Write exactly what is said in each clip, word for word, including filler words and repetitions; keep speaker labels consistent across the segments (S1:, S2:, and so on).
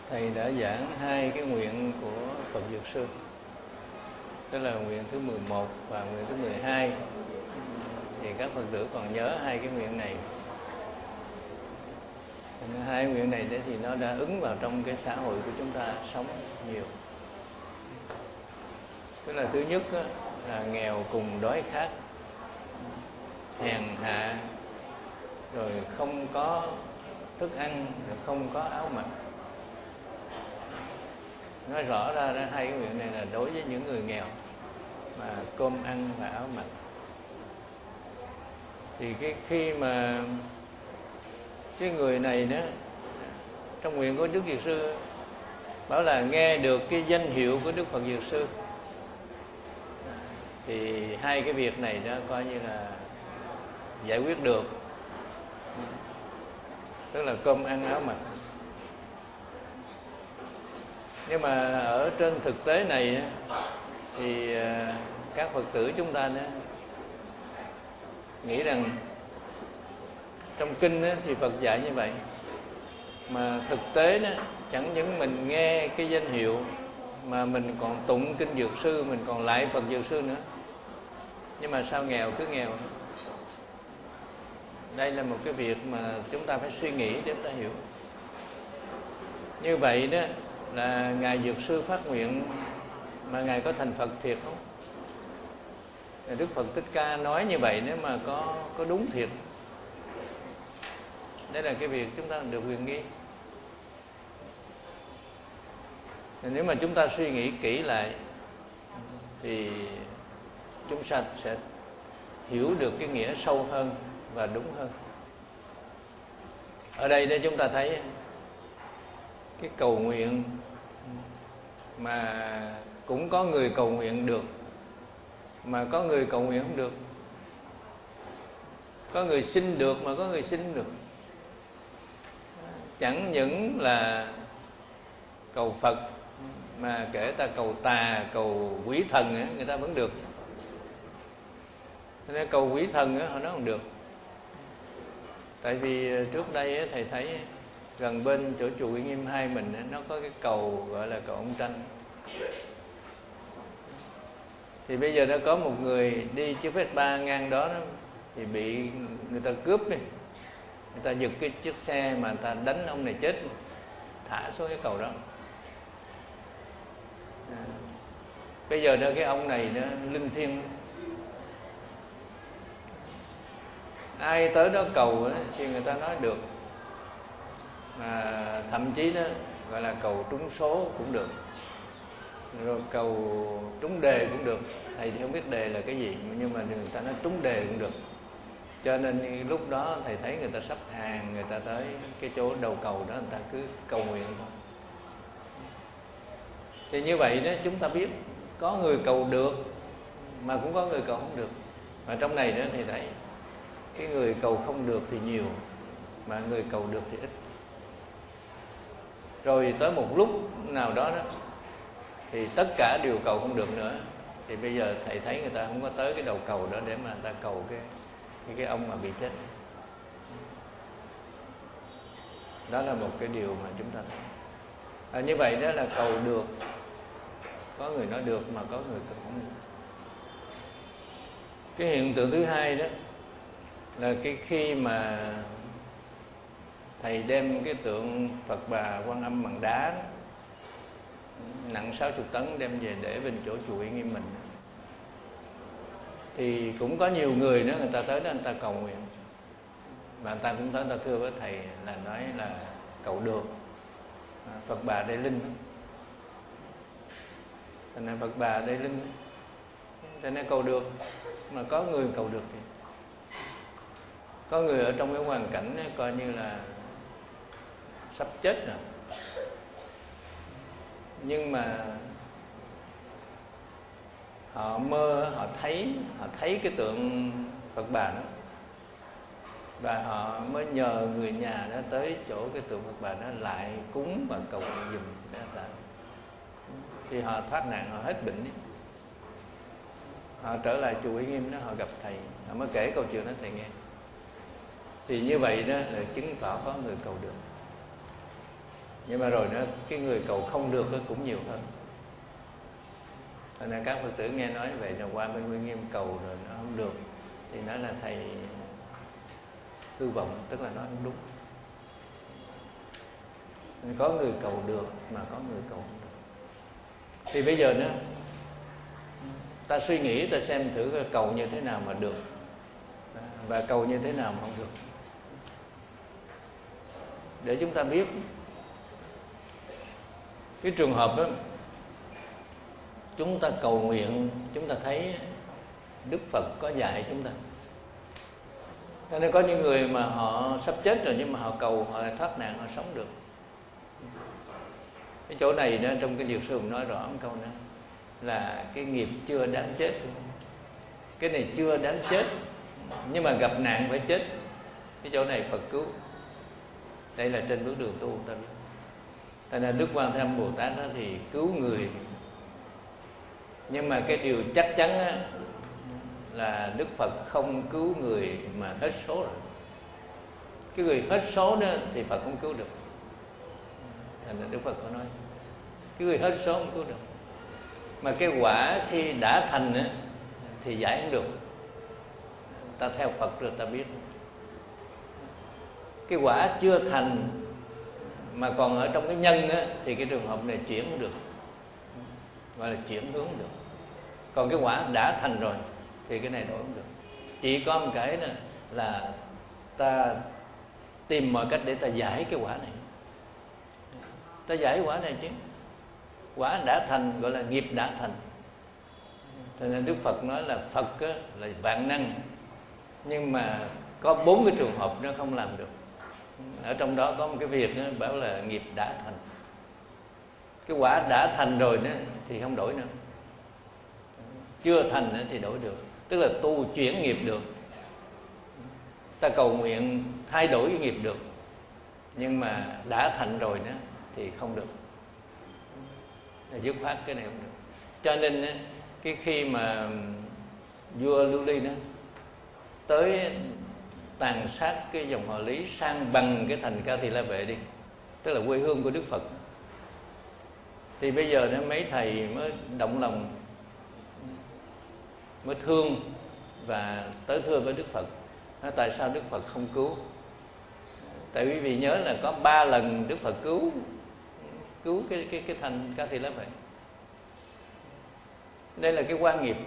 S1: Thầy đã giảng hai cái nguyện của Phật Dược Sư. Đó là nguyện thứ mười một và nguyện thứ mười hai. Thì các Phật tử còn nhớ hai cái nguyện này. Hai nguyện này thì nó đã ứng vào trong cái xã hội của chúng ta sống nhiều. Tức là thứ nhất là nghèo cùng đói khát, hèn hạ, rồi không có thức ăn, rồi không có áo mặc. Nói rõ ra đó, hai cái nguyện này là đối với những người nghèo mà cơm ăn và áo mặc. Thì cái khi mà cái người này đó, trong nguyện của Đức Dược Sư bảo là nghe được cái danh hiệu của Đức Phật Dược Sư, thì hai cái việc này đó coi như là giải quyết được, tức là cơm ăn áo mặc. Nhưng mà ở trên thực tế này thì các Phật tử chúng ta đó nghĩ rằng trong kinh thì Phật dạy như vậy, mà thực tế đó chẳng những mình nghe cái danh hiệu mà mình còn tụng kinh Dược Sư, mình còn lại Phật Dược Sư nữa. Nhưng mà sao nghèo cứ nghèo? Đây là một cái việc mà chúng ta phải suy nghĩ để chúng ta hiểu. Như vậy đó là Ngài Dược Sư phát nguyện mà Ngài có thành Phật thiệt không? Đức Phật Thích Ca nói như vậy nếu mà có có đúng thiệt. Đây là cái việc chúng ta được quyền nghi. Nếu mà chúng ta suy nghĩ kỹ lại thì chúng ta sẽ hiểu được cái nghĩa sâu hơn và đúng hơn. Ở đây để chúng ta thấy cái cầu nguyện mà cũng có người cầu nguyện được, mà có người cầu nguyện không được. Có người xin được mà có người xin không được. Chẳng những là cầu Phật, mà kể ta cầu tà, cầu quỷ thần ấy, người ta vẫn được. Cho nên cầu quỷ thần ấy, họ nói không được. Tại vì trước đây ấy, thầy thấy gần bên chỗ chùa Uy Nghiêm hai mình ấy, nó có cái cầu gọi là cầu ông Tranh. Thì bây giờ nó có một người đi chiếc Vespa ngang đó, đó thì bị người ta cướp đi. Người ta giật cái chiếc xe mà người ta đánh ông này chết, thả xuống cái cầu đó. À, bây giờ đó cái ông này nó linh thiêng, ai tới đó cầu đó, thì người ta nói được. Mà thậm chí đó gọi là cầu trúng số cũng được, rồi cầu trúng đề cũng được. Thầy thì không biết đề là cái gì, nhưng mà người ta nói trúng đề cũng được. Cho nên lúc đó thầy thấy người ta sắp hàng, người ta tới cái chỗ đầu cầu đó, người ta cứ cầu nguyện thôi. Thì như vậy đó chúng ta biết có người cầu được mà cũng có người cầu không được. Và trong này đó thầy thấy cái người cầu không được thì nhiều, mà người cầu được thì ít. Rồi tới một lúc nào đó đó thì tất cả đều cầu không được nữa. Thì bây giờ thầy thấy người ta không có tới cái đầu cầu đó để mà người ta cầu cái cái, cái ông mà bị chết. Đó là một cái điều mà chúng ta thấy. À, như vậy đó là cầu được, có người nói được mà có người cầu không được. Cái hiện tượng thứ hai đó là cái khi mà thầy đem cái tượng Phật Bà Quan Âm bằng đá đó, nặng sáu mươi tấn đem về để bên chỗ chùa Uy Nghiêm mình, thì cũng có nhiều người đó, người ta tới đó người ta cầu nguyện. Và người ta cũng tới, người ta thưa với thầy là nói là cầu được, Phật Bà Đại Linh. Thành ra Phật Bà Đại Linh, thành ra cầu được, mà có người cầu được thì có người ở trong cái hoàn cảnh ấy, coi như là sắp chết rồi, nhưng mà họ mơ, họ thấy họ thấy cái tượng Phật Bà đó, và họ mới nhờ người nhà đó tới chỗ cái tượng Phật Bà đó lại cúng và cầu giùm để ta. Thì họ thoát nạn, họ hết bệnh đi. Họ trở lại chùa Uy Nghiêm đó, họ gặp thầy, họ mới kể câu chuyện đó thầy nghe. Thì như vậy đó là chứng tỏ có người cầu được. Nhưng mà rồi nó cái người cầu không được cũng nhiều hơn. Thành ra các Phật tử nghe nói về rồi qua bên Nguyên Nghiêm cầu rồi nó không được thì nói là thầy hư vọng, tức là nó không đúng. Có người cầu được mà có người cầu không được. Thì bây giờ nữa ta suy nghĩ, ta xem thử cầu như thế nào mà được và cầu như thế nào mà không được, để chúng ta biết. Cái trường hợp đó, chúng ta cầu nguyện, chúng ta thấy Đức Phật có dạy chúng ta. Cho nên có những người mà họ sắp chết rồi nhưng mà họ cầu, họ lại thoát nạn, họ sống được. Cái chỗ này đó, trong cái Dược Sư nói rõ một câu nữa là cái nghiệp chưa đáng chết. Cái này chưa đáng chết, nhưng mà gặp nạn phải chết. Cái chỗ này Phật cứu. Đây là trên bước đường tu ta biết. Thành ra Đức Quan Thế Âm Bồ Tát đó thì cứu người. Nhưng mà cái điều chắc chắn á, là Đức Phật không cứu người mà hết số rồi. Cái người hết số đó thì Phật không cứu được. Thành ra Đức Phật có nói cái người hết số không cứu được. Mà cái quả khi đã thành á, thì giải không được. Ta theo Phật rồi ta biết. Cái quả chưa thành mà còn ở trong cái nhân á, thì cái trường hợp này chuyển không được, gọi là chuyển hướng được. Còn cái quả đã thành rồi thì cái này đổi không được. Chỉ có một cái là, là ta tìm mọi cách để ta giải cái quả này. Ta giải quả này chứ. Quả đã thành gọi là nghiệp đã thành. Cho nên Đức Phật nói là Phật á, là vạn năng, nhưng mà có bốn cái trường hợp nó không làm được. Ở trong đó có một cái việc đó, bảo là nghiệp đã thành. Cái quả đã thành rồi đó thì không đổi nữa. Chưa thành thì đổi được. Tức là tu chuyển nghiệp được. Ta cầu nguyện thay đổi cái nghiệp được. Nhưng mà đã thành rồi đó thì không được. Dứt khoát cái này không được. Cho nên cái khi mà vua Lưu Ly đó tới tàn sát cái dòng họ Lý, sang bằng cái thành Ca Tỳ La Vệ đi, tức là quê hương của Đức Phật, thì bây giờ nó mấy thầy mới động lòng, mới thương và tới thưa với Đức Phật. Nói tại sao Đức Phật không cứu? Tại vì vì nhớ là có ba lần Đức Phật cứu cứu cái cái cái thành Ca Tỳ La Vệ. Đây là cái quan nghiệp.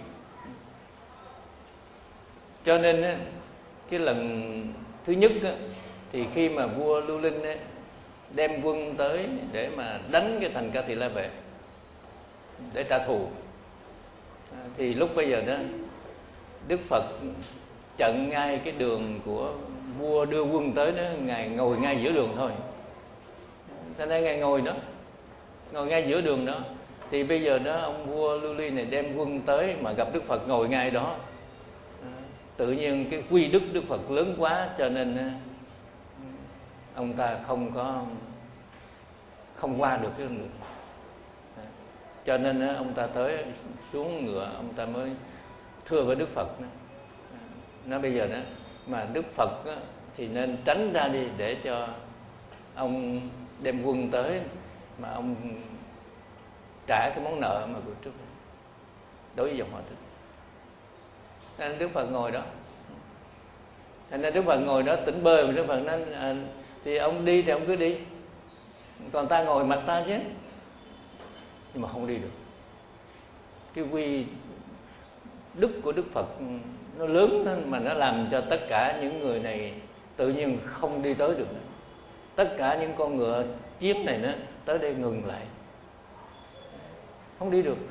S1: Cho nên cái lần thứ nhất á, thì khi mà vua Lưu Linh á, đem quân tới để mà đánh cái thành Ca Tỳ La Vệ để trả thù, thì lúc bây giờ đó Đức Phật chặn ngay cái đường của vua đưa quân tới đó, ngài ngồi ngay giữa đường thôi. Cho nên ngài ngồi đó, ngồi ngay giữa đường đó. Thì bây giờ đó ông vua Lưu Ly này đem quân tới mà gặp Đức Phật ngồi ngay đó, tự nhiên cái quy đức Đức Phật lớn quá, cho nên ông ta không có không qua được cái đường. Cho nên ông ta tới xuống ngựa, ông ta mới thưa với Đức Phật. Nói bây giờ đó mà Đức Phật đó, thì nên tránh ra đi để cho ông đem quân tới mà ông trả cái món nợ mà vừa trước đối với dòng họ Thích. Nên Đức Phật ngồi đó. Thành ra Đức Phật ngồi đó tỉnh bơ, mà Đức Phật nói à, thì ông đi thì ông cứ đi, còn ta ngồi mặt ta chứ. Nhưng mà không đi được. Cái quy đức của Đức Phật nó lớn hơn, mà nó làm cho tất cả những người này tự nhiên không đi tới được nữa. Tất cả những con ngựa chiếm này nữa tới đây ngừng lại, không đi được.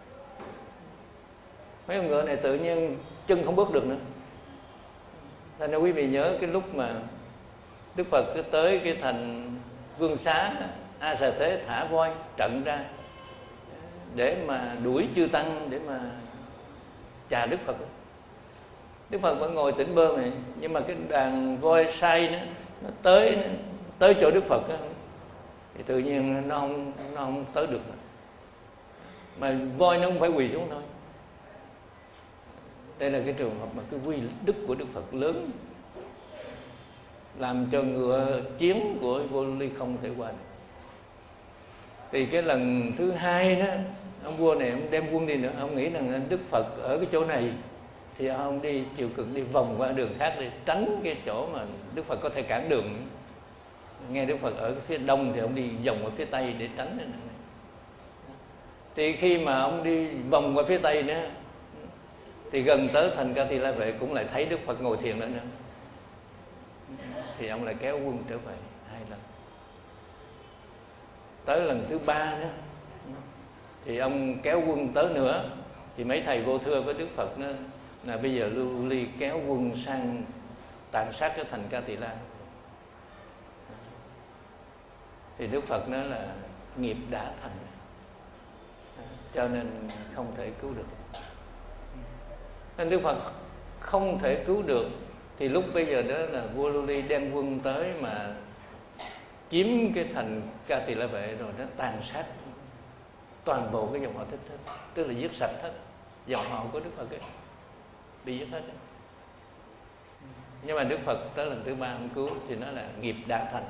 S1: Mấy con ngựa này tự nhiên chân không bước được nữa. Thành ra quý vị nhớ cái lúc mà Đức Phật cứ tới cái thành Vương Xá, A Xà Thế thả voi trận ra để mà đuổi chư tăng, để mà chà Đức Phật. Đức Phật vẫn ngồi tỉnh bơ này, nhưng mà cái đàn voi sai nó, nó tới tới chỗ Đức Phật đó, thì tự nhiên nó không nó không tới được nữa. Mà voi nó không phải quỳ xuống thôi. Đây là cái trường hợp mà cái quy đức của Đức Phật lớn, làm cho ngựa chiến của vua Lưu Ly không thể qua được. Thì cái lần thứ hai đó, ông vua này ông đem quân đi nữa, ông nghĩ rằng Đức Phật ở cái chỗ này thì ông đi chịu cực đi vòng qua đường khác để tránh cái chỗ mà Đức Phật có thể cản đường. Nghe Đức Phật ở cái phía đông thì ông đi vòng ở phía tây để tránh. Thì khi mà ông đi vòng qua phía tây nữa thì gần tới thành Ca Tỳ La Vệ cũng lại thấy Đức Phật ngồi thiền nữa nữa. Thì ông lại kéo quân trở về hai lần. Tới lần thứ ba nữa thì ông kéo quân tới nữa. Thì mấy thầy vô thưa với Đức Phật đó, là bây giờ Lưu Ly kéo quân sang tàn sát cái thành Ca Tỳ La. Thì Đức Phật nói là nghiệp đã thành, cho nên không thể cứu được. Nên Đức Phật không thể cứu được. Thì lúc bây giờ đó là vua Lưu Ly đem quân tới mà chiếm cái thành Ca Tỳ La Vệ rồi nó tàn sát toàn bộ cái dòng họ Thích hết, tức là giết sạch hết dòng họ của Đức Phật ấy, bị giết hết ấy. Nhưng mà Đức Phật tới lần thứ ba ông cứu thì nó là nghiệp đã thành.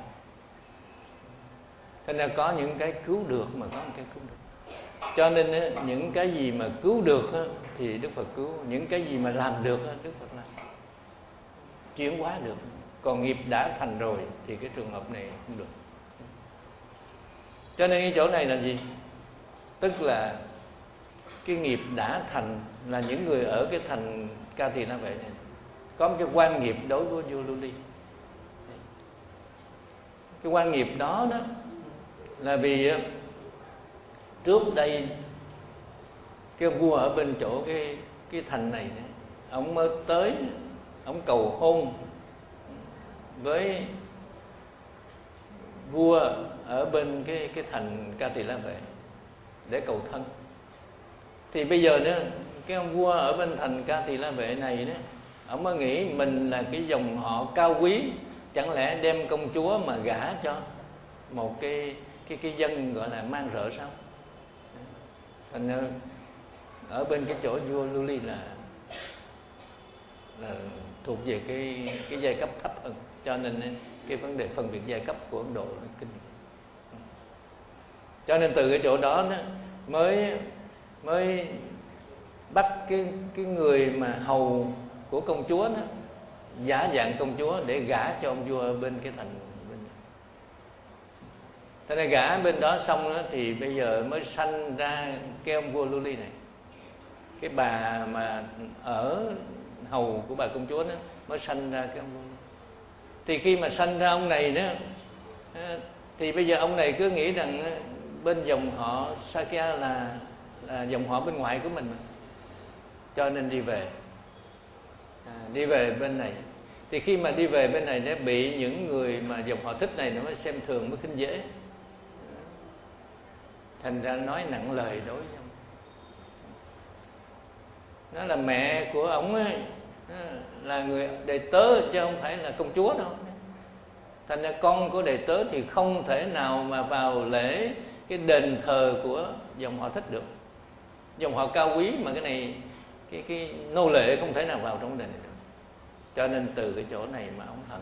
S1: Thế nên có những cái cứu được mà có những cái cứu được. Cho nên những cái gì mà cứu được thì Đức Phật cứu, những cái gì mà làm được Đức Phật làm, chuyển hóa được. Còn nghiệp đã thành rồi thì cái trường hợp này không được. Cho nên cái chỗ này là gì? Tức là cái nghiệp đã thành là những người ở cái thành Ca Tỳ La Vệ này có một cái quan nghiệp đối với vua Lưu Ly. Cái quan nghiệp đó đó là vì trước đây cái vua ở bên chỗ cái cái thành này, ông mới tới, ông cầu hôn với vua ở bên cái cái thành Ca Tỳ La Vệ để cầu thân. Thì bây giờ đó, cái ông vua ở bên thành Ca Tỳ La Vệ này đó, ông mới nghĩ mình là cái dòng họ cao quý, chẳng lẽ đem công chúa mà gả cho một cái cái cái dân gọi là mang rợ sao? Thành ở bên cái chỗ vua Lưu Ly là là thuộc về cái cái giai cấp thấp hơn, cho nên cái vấn đề phân biệt giai cấp của Ấn Độ là kinh. Cho nên từ cái chỗ đó, đó mới mới bắt cái cái người mà hầu của công chúa đó giả dạng công chúa để gả cho ông vua ở bên cái thành bên. Thế nên gả bên đó xong đó thì bây giờ mới sanh ra cái ông vua Lưu Ly này. Cái bà mà ở hầu của bà công chúa đó mới sanh ra cái ông vua. Thì khi mà sanh ra ông này đó thì bây giờ ông này cứ nghĩ rằng bên dòng họ Sakya là là dòng họ bên ngoài của mình mà. Cho nên đi về à, đi về bên này. Thì khi mà đi về bên này nó bị những người mà dòng họ Thích này nó mới xem thường, mới khinh dễ, thành ra nói nặng lời đối với ông. Nó là mẹ của ông ấy, là người đệ tớ chứ không phải là công chúa đâu. Thành ra con của đệ tớ thì không thể nào mà vào lễ cái đền thờ của dòng họ Thích được. Dòng họ cao quý mà cái này cái cái nô lệ không thể nào vào trong đền này được. Cho nên từ cái chỗ này mà ông hận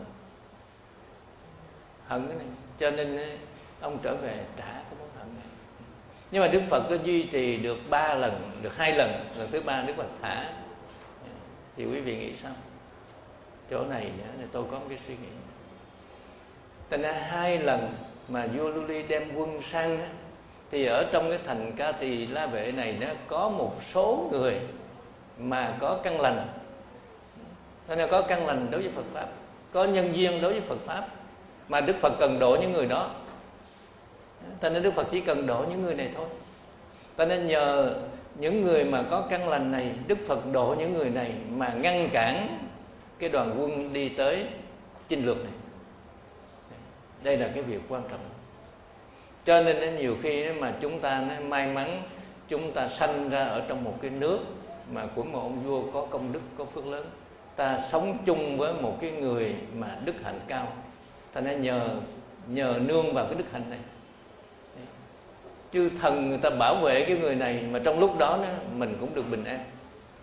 S1: hận cái này, cho nên ông trở về trả cái món hận này. Nhưng mà Đức Phật có duy trì được ba lần, được hai lần, lần thứ ba Đức Phật thả. Thì quý vị nghĩ sao? Chỗ này tôi có một cái suy nghĩ. Thành ra hai lần mà vua Lưu Ly đem quân sang đó, thì ở trong cái thành Ca Tỳ La Vệ này nó có một số người mà có căn lành. Thế nên có căn lành đối với Phật Pháp, có nhân duyên đối với Phật Pháp, mà Đức Phật cần độ những người đó. Thế nên Đức Phật chỉ cần độ những người này thôi. Thế nên nhờ những người mà có căn lành này, Đức Phật độ những người này mà ngăn cản cái đoàn quân đi tới chinh lược này. Đây là cái việc quan trọng. Cho nên nhiều khi mà chúng ta may mắn, chúng ta sanh ra ở trong một cái nước mà của một ông vua có công đức, có phước lớn, ta sống chung với một cái người mà đức hạnh cao, ta nên nhờ nhờ nương vào cái đức hạnh này. Chư thần người ta bảo vệ cái người này, mà trong lúc đó mình cũng được bình an.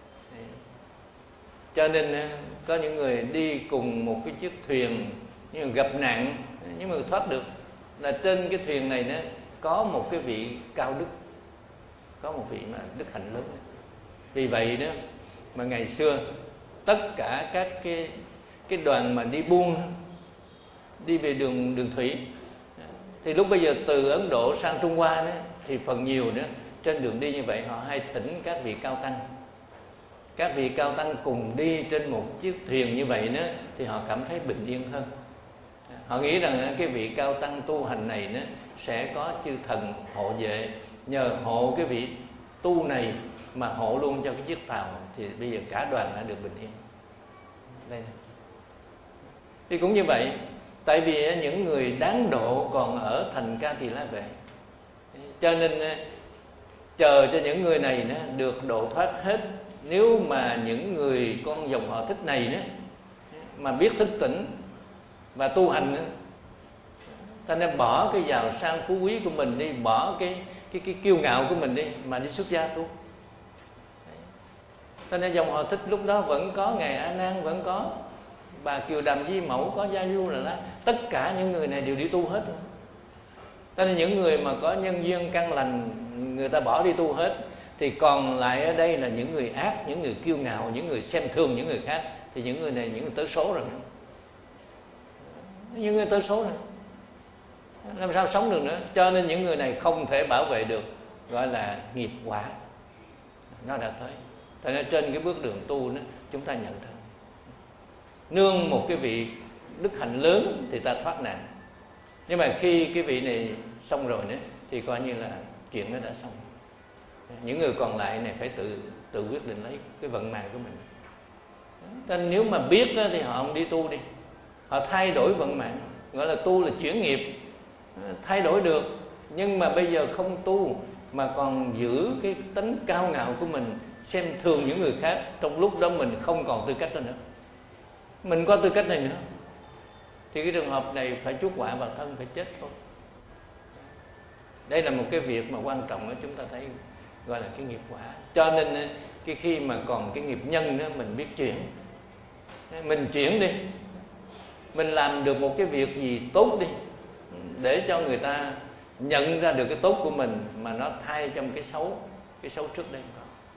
S1: Cho nên có những người đi cùng một cái chiếc thuyền nhưng mà gặp nạn, nhưng mà thoát được, là trên cái thuyền này đó có một cái vị cao đức, có một vị mà đức hạnh lớn. Vì vậy đó mà ngày xưa tất cả các cái cái đoàn mà đi buôn, đi về đường đường thủy, thì lúc bây giờ từ Ấn Độ sang Trung Hoa đó, thì phần nhiều đó trên đường đi như vậy họ hay thỉnh các vị cao tăng. Các vị cao tăng cùng đi trên một chiếc thuyền như vậy đó, thì họ cảm thấy bình yên hơn. Họ nghĩ rằng cái vị cao tăng tu hành này đó sẽ có chư thần hộ vệ, nhờ hộ cái vị tu này mà hộ luôn cho cái chiếc tàu, thì bây giờ cả đoàn đã được bình yên. Đây này. Thì cũng như vậy, tại vì những người đáng độ còn ở thành Ca Tỳ La Vệ, cho nên chờ cho những người này được độ thoát hết. Nếu mà những người con dòng họ Thích này đó mà biết thức tỉnh và tu hành đó, ta nên bỏ cái giàu sang phú quý của mình đi, bỏ cái cái cái kiêu ngạo của mình đi mà đi xuất gia tu. Ta nên dòng họ Thích lúc đó vẫn có ngài A Nan, vẫn có bà Kiều Đàm Di Mẫu, có Gia Du là đó. Tất cả những người này đều đi tu hết. Cho nên những người mà có nhân duyên căn lành, người ta bỏ đi tu hết, thì còn lại ở đây là những người ác, những người kiêu ngạo, những người xem thường những người khác. Thì những người này những người tới số rồi, những người tới số này làm sao sống được nữa. Cho nên những người này không thể bảo vệ được, gọi là nghiệp quả nó đã tới. Tại nên trên cái bước đường tu đó, chúng ta nhận ra nương một cái vị đức hạnh lớn thì ta thoát nạn. Nhưng mà khi cái vị này xong rồi nữa thì coi như là chuyện nó đã xong. Những người còn lại này phải tự tự quyết định lấy cái vận mạng của mình. Nên nếu mà biết đó, thì họ không đi tu đi, họ thay đổi vận mạng, gọi là tu là chuyển nghiệp, thay đổi được. Nhưng mà bây giờ không tu mà còn giữ cái tính cao ngạo của mình, xem thường những người khác, trong lúc đó mình không còn tư cách đó nữa, mình có tư cách này nữa, thì cái trường hợp này phải chuốc họa vào thân, phải chết thôi. Đây là một cái việc mà quan trọng đó, chúng ta thấy gọi là cái nghiệp quả. Cho nên cái khi mà còn cái nghiệp nhân đó, mình biết chuyển, mình chuyển đi, mình làm được một cái việc gì tốt đi, để cho người ta nhận ra được cái tốt của mình, mà nó thay trong cái xấu, cái xấu trước đây.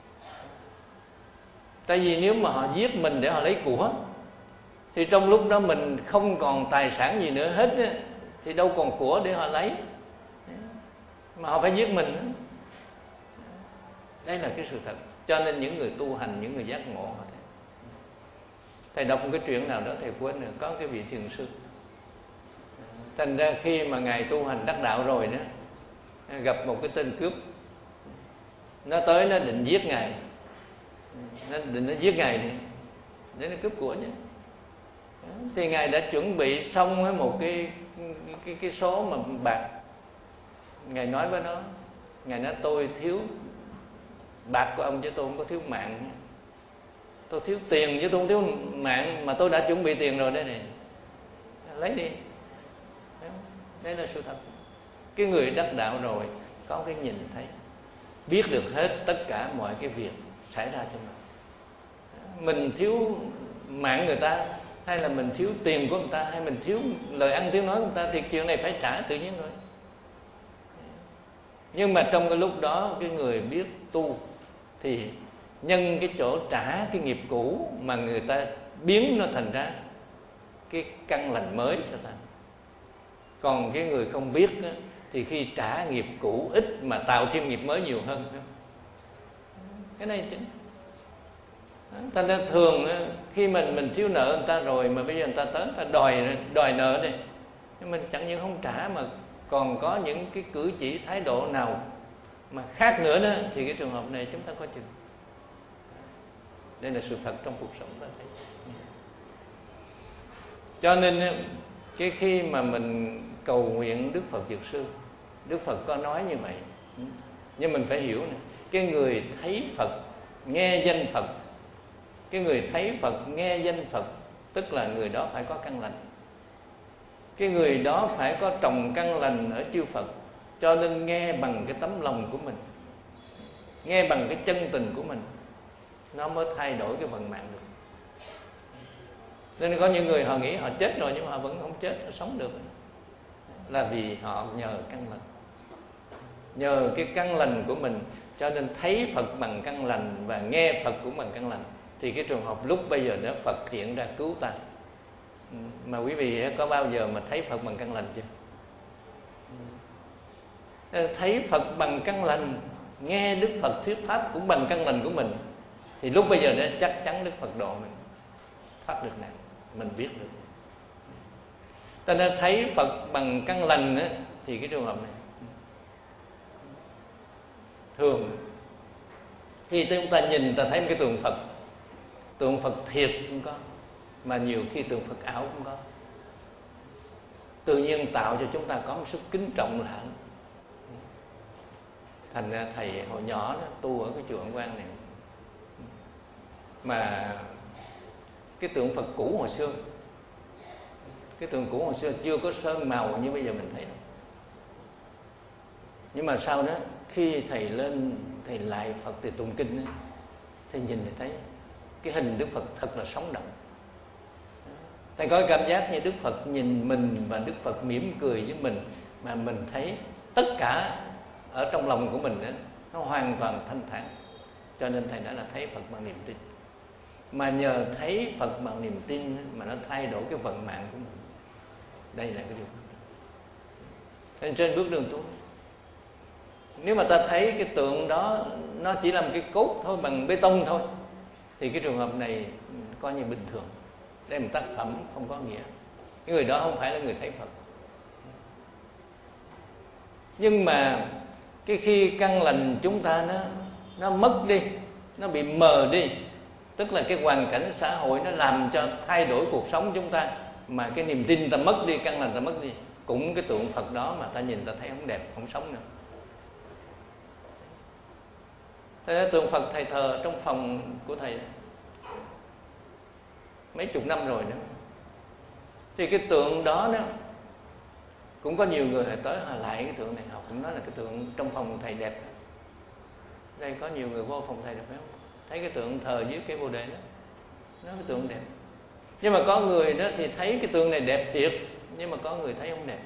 S1: Tại vì nếu mà họ giết mình để họ lấy của, thì trong lúc đó mình không còn tài sản gì nữa hết á, thì đâu còn của để họ lấy, mà họ phải giết mình. Đây là cái sự thật. Cho nên những người tu hành, những người giác ngộ, họ thấy. Thầy đọc một cái chuyện nào đó thầy quên rồi, có cái vị thiền sư, thành ra khi mà ngài tu hành đắc đạo rồi đó, gặp một cái tên cướp, nó tới nó định giết ngài, nó định nó giết ngài này, để nó cướp của chứ. Thì ngài đã chuẩn bị xong một cái cái cái số mà bạc. Ngài nói với nó, ngài nói tôi thiếu bạc của ông chứ tôi không có thiếu mạng. Tôi thiếu tiền chứ tôi không thiếu mạng, mà tôi đã chuẩn bị tiền rồi đây này, lấy đi. Đây là sự thật. Cái người đắc đạo rồi có cái nhìn thấy, biết được hết tất cả mọi cái việc xảy ra cho mình. Mình thiếu mạng người ta, hay là mình thiếu tiền của người ta, hay mình thiếu lời ăn tiếng nói của người ta, thì chuyện này phải trả tự nhiên rồi. Nhưng mà trong cái lúc đó cái người biết tu thì nhân cái chỗ trả cái nghiệp cũ mà người ta biến nó thành ra cái căn lành mới cho ta. Còn cái người không biết đó, thì khi trả nghiệp cũ ít mà tạo thêm nghiệp mới nhiều hơn. Cái này chính. Thành ra thường khi mình mình thiếu nợ người ta rồi, mà bây giờ người ta tới người ta đòi đòi nợ đây, nhưng mình chẳng những không trả mà còn có những cái cử chỉ thái độ nào mà khác nữa đó, thì cái trường hợp này chúng ta có chừng. Đây là sự thật trong cuộc sống ta thấy. Cho nên cái khi mà mình cầu nguyện Đức Phật Dược Sư, Đức Phật có nói như vậy, nhưng mình phải hiểu này, cái người thấy Phật, nghe danh Phật, cái người thấy Phật, nghe danh Phật, tức là người đó phải có căn lành. Cái người đó phải có trồng căn lành ở chư Phật. Cho nên nghe bằng cái tấm lòng của mình, nghe bằng cái chân tình của mình, nó mới thay đổi cái vận mạng được. Nên có những người họ nghĩ họ chết rồi, nhưng mà họ vẫn không chết, họ sống được, là vì họ nhờ căn lành. nhờ cái căn lành của mình cho nên thấy Phật bằng căn lành và nghe Phật cũng bằng căn lành. Thì cái trường hợp lúc bây giờ đó Phật hiện ra cứu ta. Mà quý vị có bao giờ mà thấy Phật bằng căn lành chưa? Thấy Phật bằng căn lành, nghe Đức Phật thuyết pháp cũng bằng căn lành của mình, thì lúc bây giờ đó chắc chắn Đức Phật độ mình thoát được nạn, mình biết được. Ta nên thấy Phật bằng căn lành á, thì cái trường hợp này thường khi chúng ta nhìn ta thấy một cái tượng Phật, tượng Phật thiệt cũng có, mà nhiều khi tượng Phật ảo cũng có, tự nhiên tạo cho chúng ta có một sức kính trọng lạ. Thành ra thầy hồi nhỏ đó, tu ở cái chùa Ấn Quang này, mà cái tượng Phật cũ hồi xưa, cái tượng cũ hồi xưa chưa có sơn màu như bây giờ mình thấy đâu. Nhưng mà sau đó khi thầy lên thầy lại Phật thì tụng kinh đó, thầy nhìn thì thấy cái hình Đức Phật thật là sống động. Thầy có cảm giác như Đức Phật nhìn mình và Đức Phật mỉm cười với mình, mà mình thấy tất cả ở trong lòng của mình đó, nó hoàn toàn thanh thản. Cho nên thầy đã là thấy Phật bằng niềm tin. Mà nhờ thấy Phật bằng niềm tin mà nó thay đổi cái vận mạng của mình. Đây là cái điều. Nên trên bước đường tu, nếu mà ta thấy cái tượng đó nó chỉ là một cái cốt thôi, bằng bê tông thôi, thì cái trường hợp này coi như bình thường. Đây là một tác phẩm không có nghĩa. Cái người đó không phải là người thấy Phật. Nhưng mà cái khi căn lành chúng ta nó nó mất đi, nó bị mờ đi, tức là cái hoàn cảnh xã hội nó làm cho thay đổi cuộc sống chúng ta, mà cái niềm tin ta mất đi, căn lành ta mất đi, cũng cái tượng Phật đó mà ta nhìn ta thấy không đẹp, không sống nữa. Thế nên tượng Phật thầy thờ trong phòng của thầy mấy chục năm rồi đó, thì cái tượng đó đó cũng có nhiều người tới họ lại cái tượng này, họ cũng nói là cái tượng trong phòng thầy đẹp. Đây có nhiều người vô phòng thầy đẹp phải không? Thấy cái tượng thờ dưới cái bồ đề đó, nó cái tượng đẹp. Nhưng mà có người đó thì thấy cái tượng này đẹp thiệt, nhưng mà có người thấy không đẹp.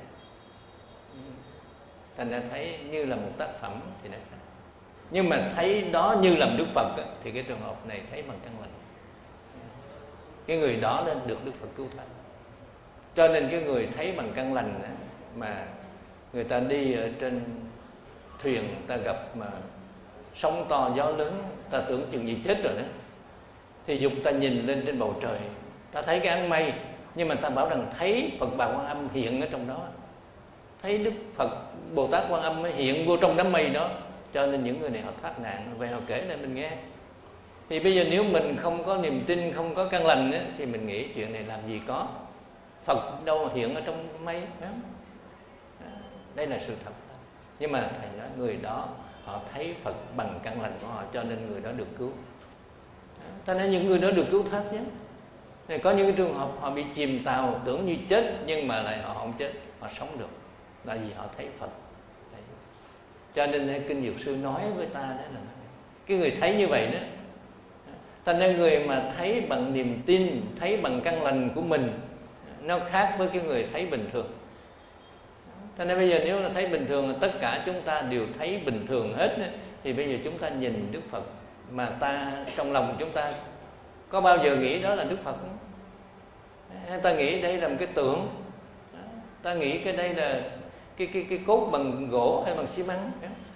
S1: Thành ra thấy như là một tác phẩm thì đẹp. Nhưng mà thấy đó như làm Đức Phật thì cái trường hợp này thấy bằng căn lành. Cái người đó nên được Đức Phật cứu thoát. Cho nên cái người thấy bằng căn lành đó, mà người ta đi ở trên thuyền, ta gặp mà sóng to gió lớn, ta tưởng chừng gì chết rồi đó, thì dục ta nhìn lên trên bầu trời, ta thấy cái áng mây, nhưng mà ta bảo rằng thấy Phật Bà Quan Âm hiện ở trong đó, thấy Đức Phật Bồ Tát Quan Âm hiện vô trong đám mây đó. Cho nên những người này họ thoát nạn. Về họ kể lại mình nghe. Thì bây giờ nếu mình không có niềm tin, không có căn lành ấy, thì mình nghĩ chuyện này làm gì có, Phật đâu hiện ở trong mây, phải không? Đây là sự thật. Nhưng mà thầy nói người đó họ thấy Phật bằng căn lành của họ, cho nên người đó được cứu. Ta nói những người đó được cứu thoát nhé. Thì có những cái trường hợp họ bị chìm tàu, tưởng như chết, nhưng mà lại họ không chết, họ sống được, là vì họ thấy Phật. Đấy. Cho nên Kinh Dược Sư nói với ta đó là cái người thấy như vậy đó, thành ra người mà thấy bằng niềm tin, thấy bằng căn lành của mình, nó khác với cái người thấy bình thường. Thành ra bây giờ nếu là thấy bình thường, tất cả chúng ta đều thấy bình thường hết đó, thì bây giờ chúng ta nhìn Đức Phật, mà ta trong lòng chúng ta có bao giờ nghĩ đó là Đức Phật không? Ta nghĩ đây là một cái tượng, ta nghĩ cái đây là cái cái cái cốt bằng gỗ hay bằng xi măng,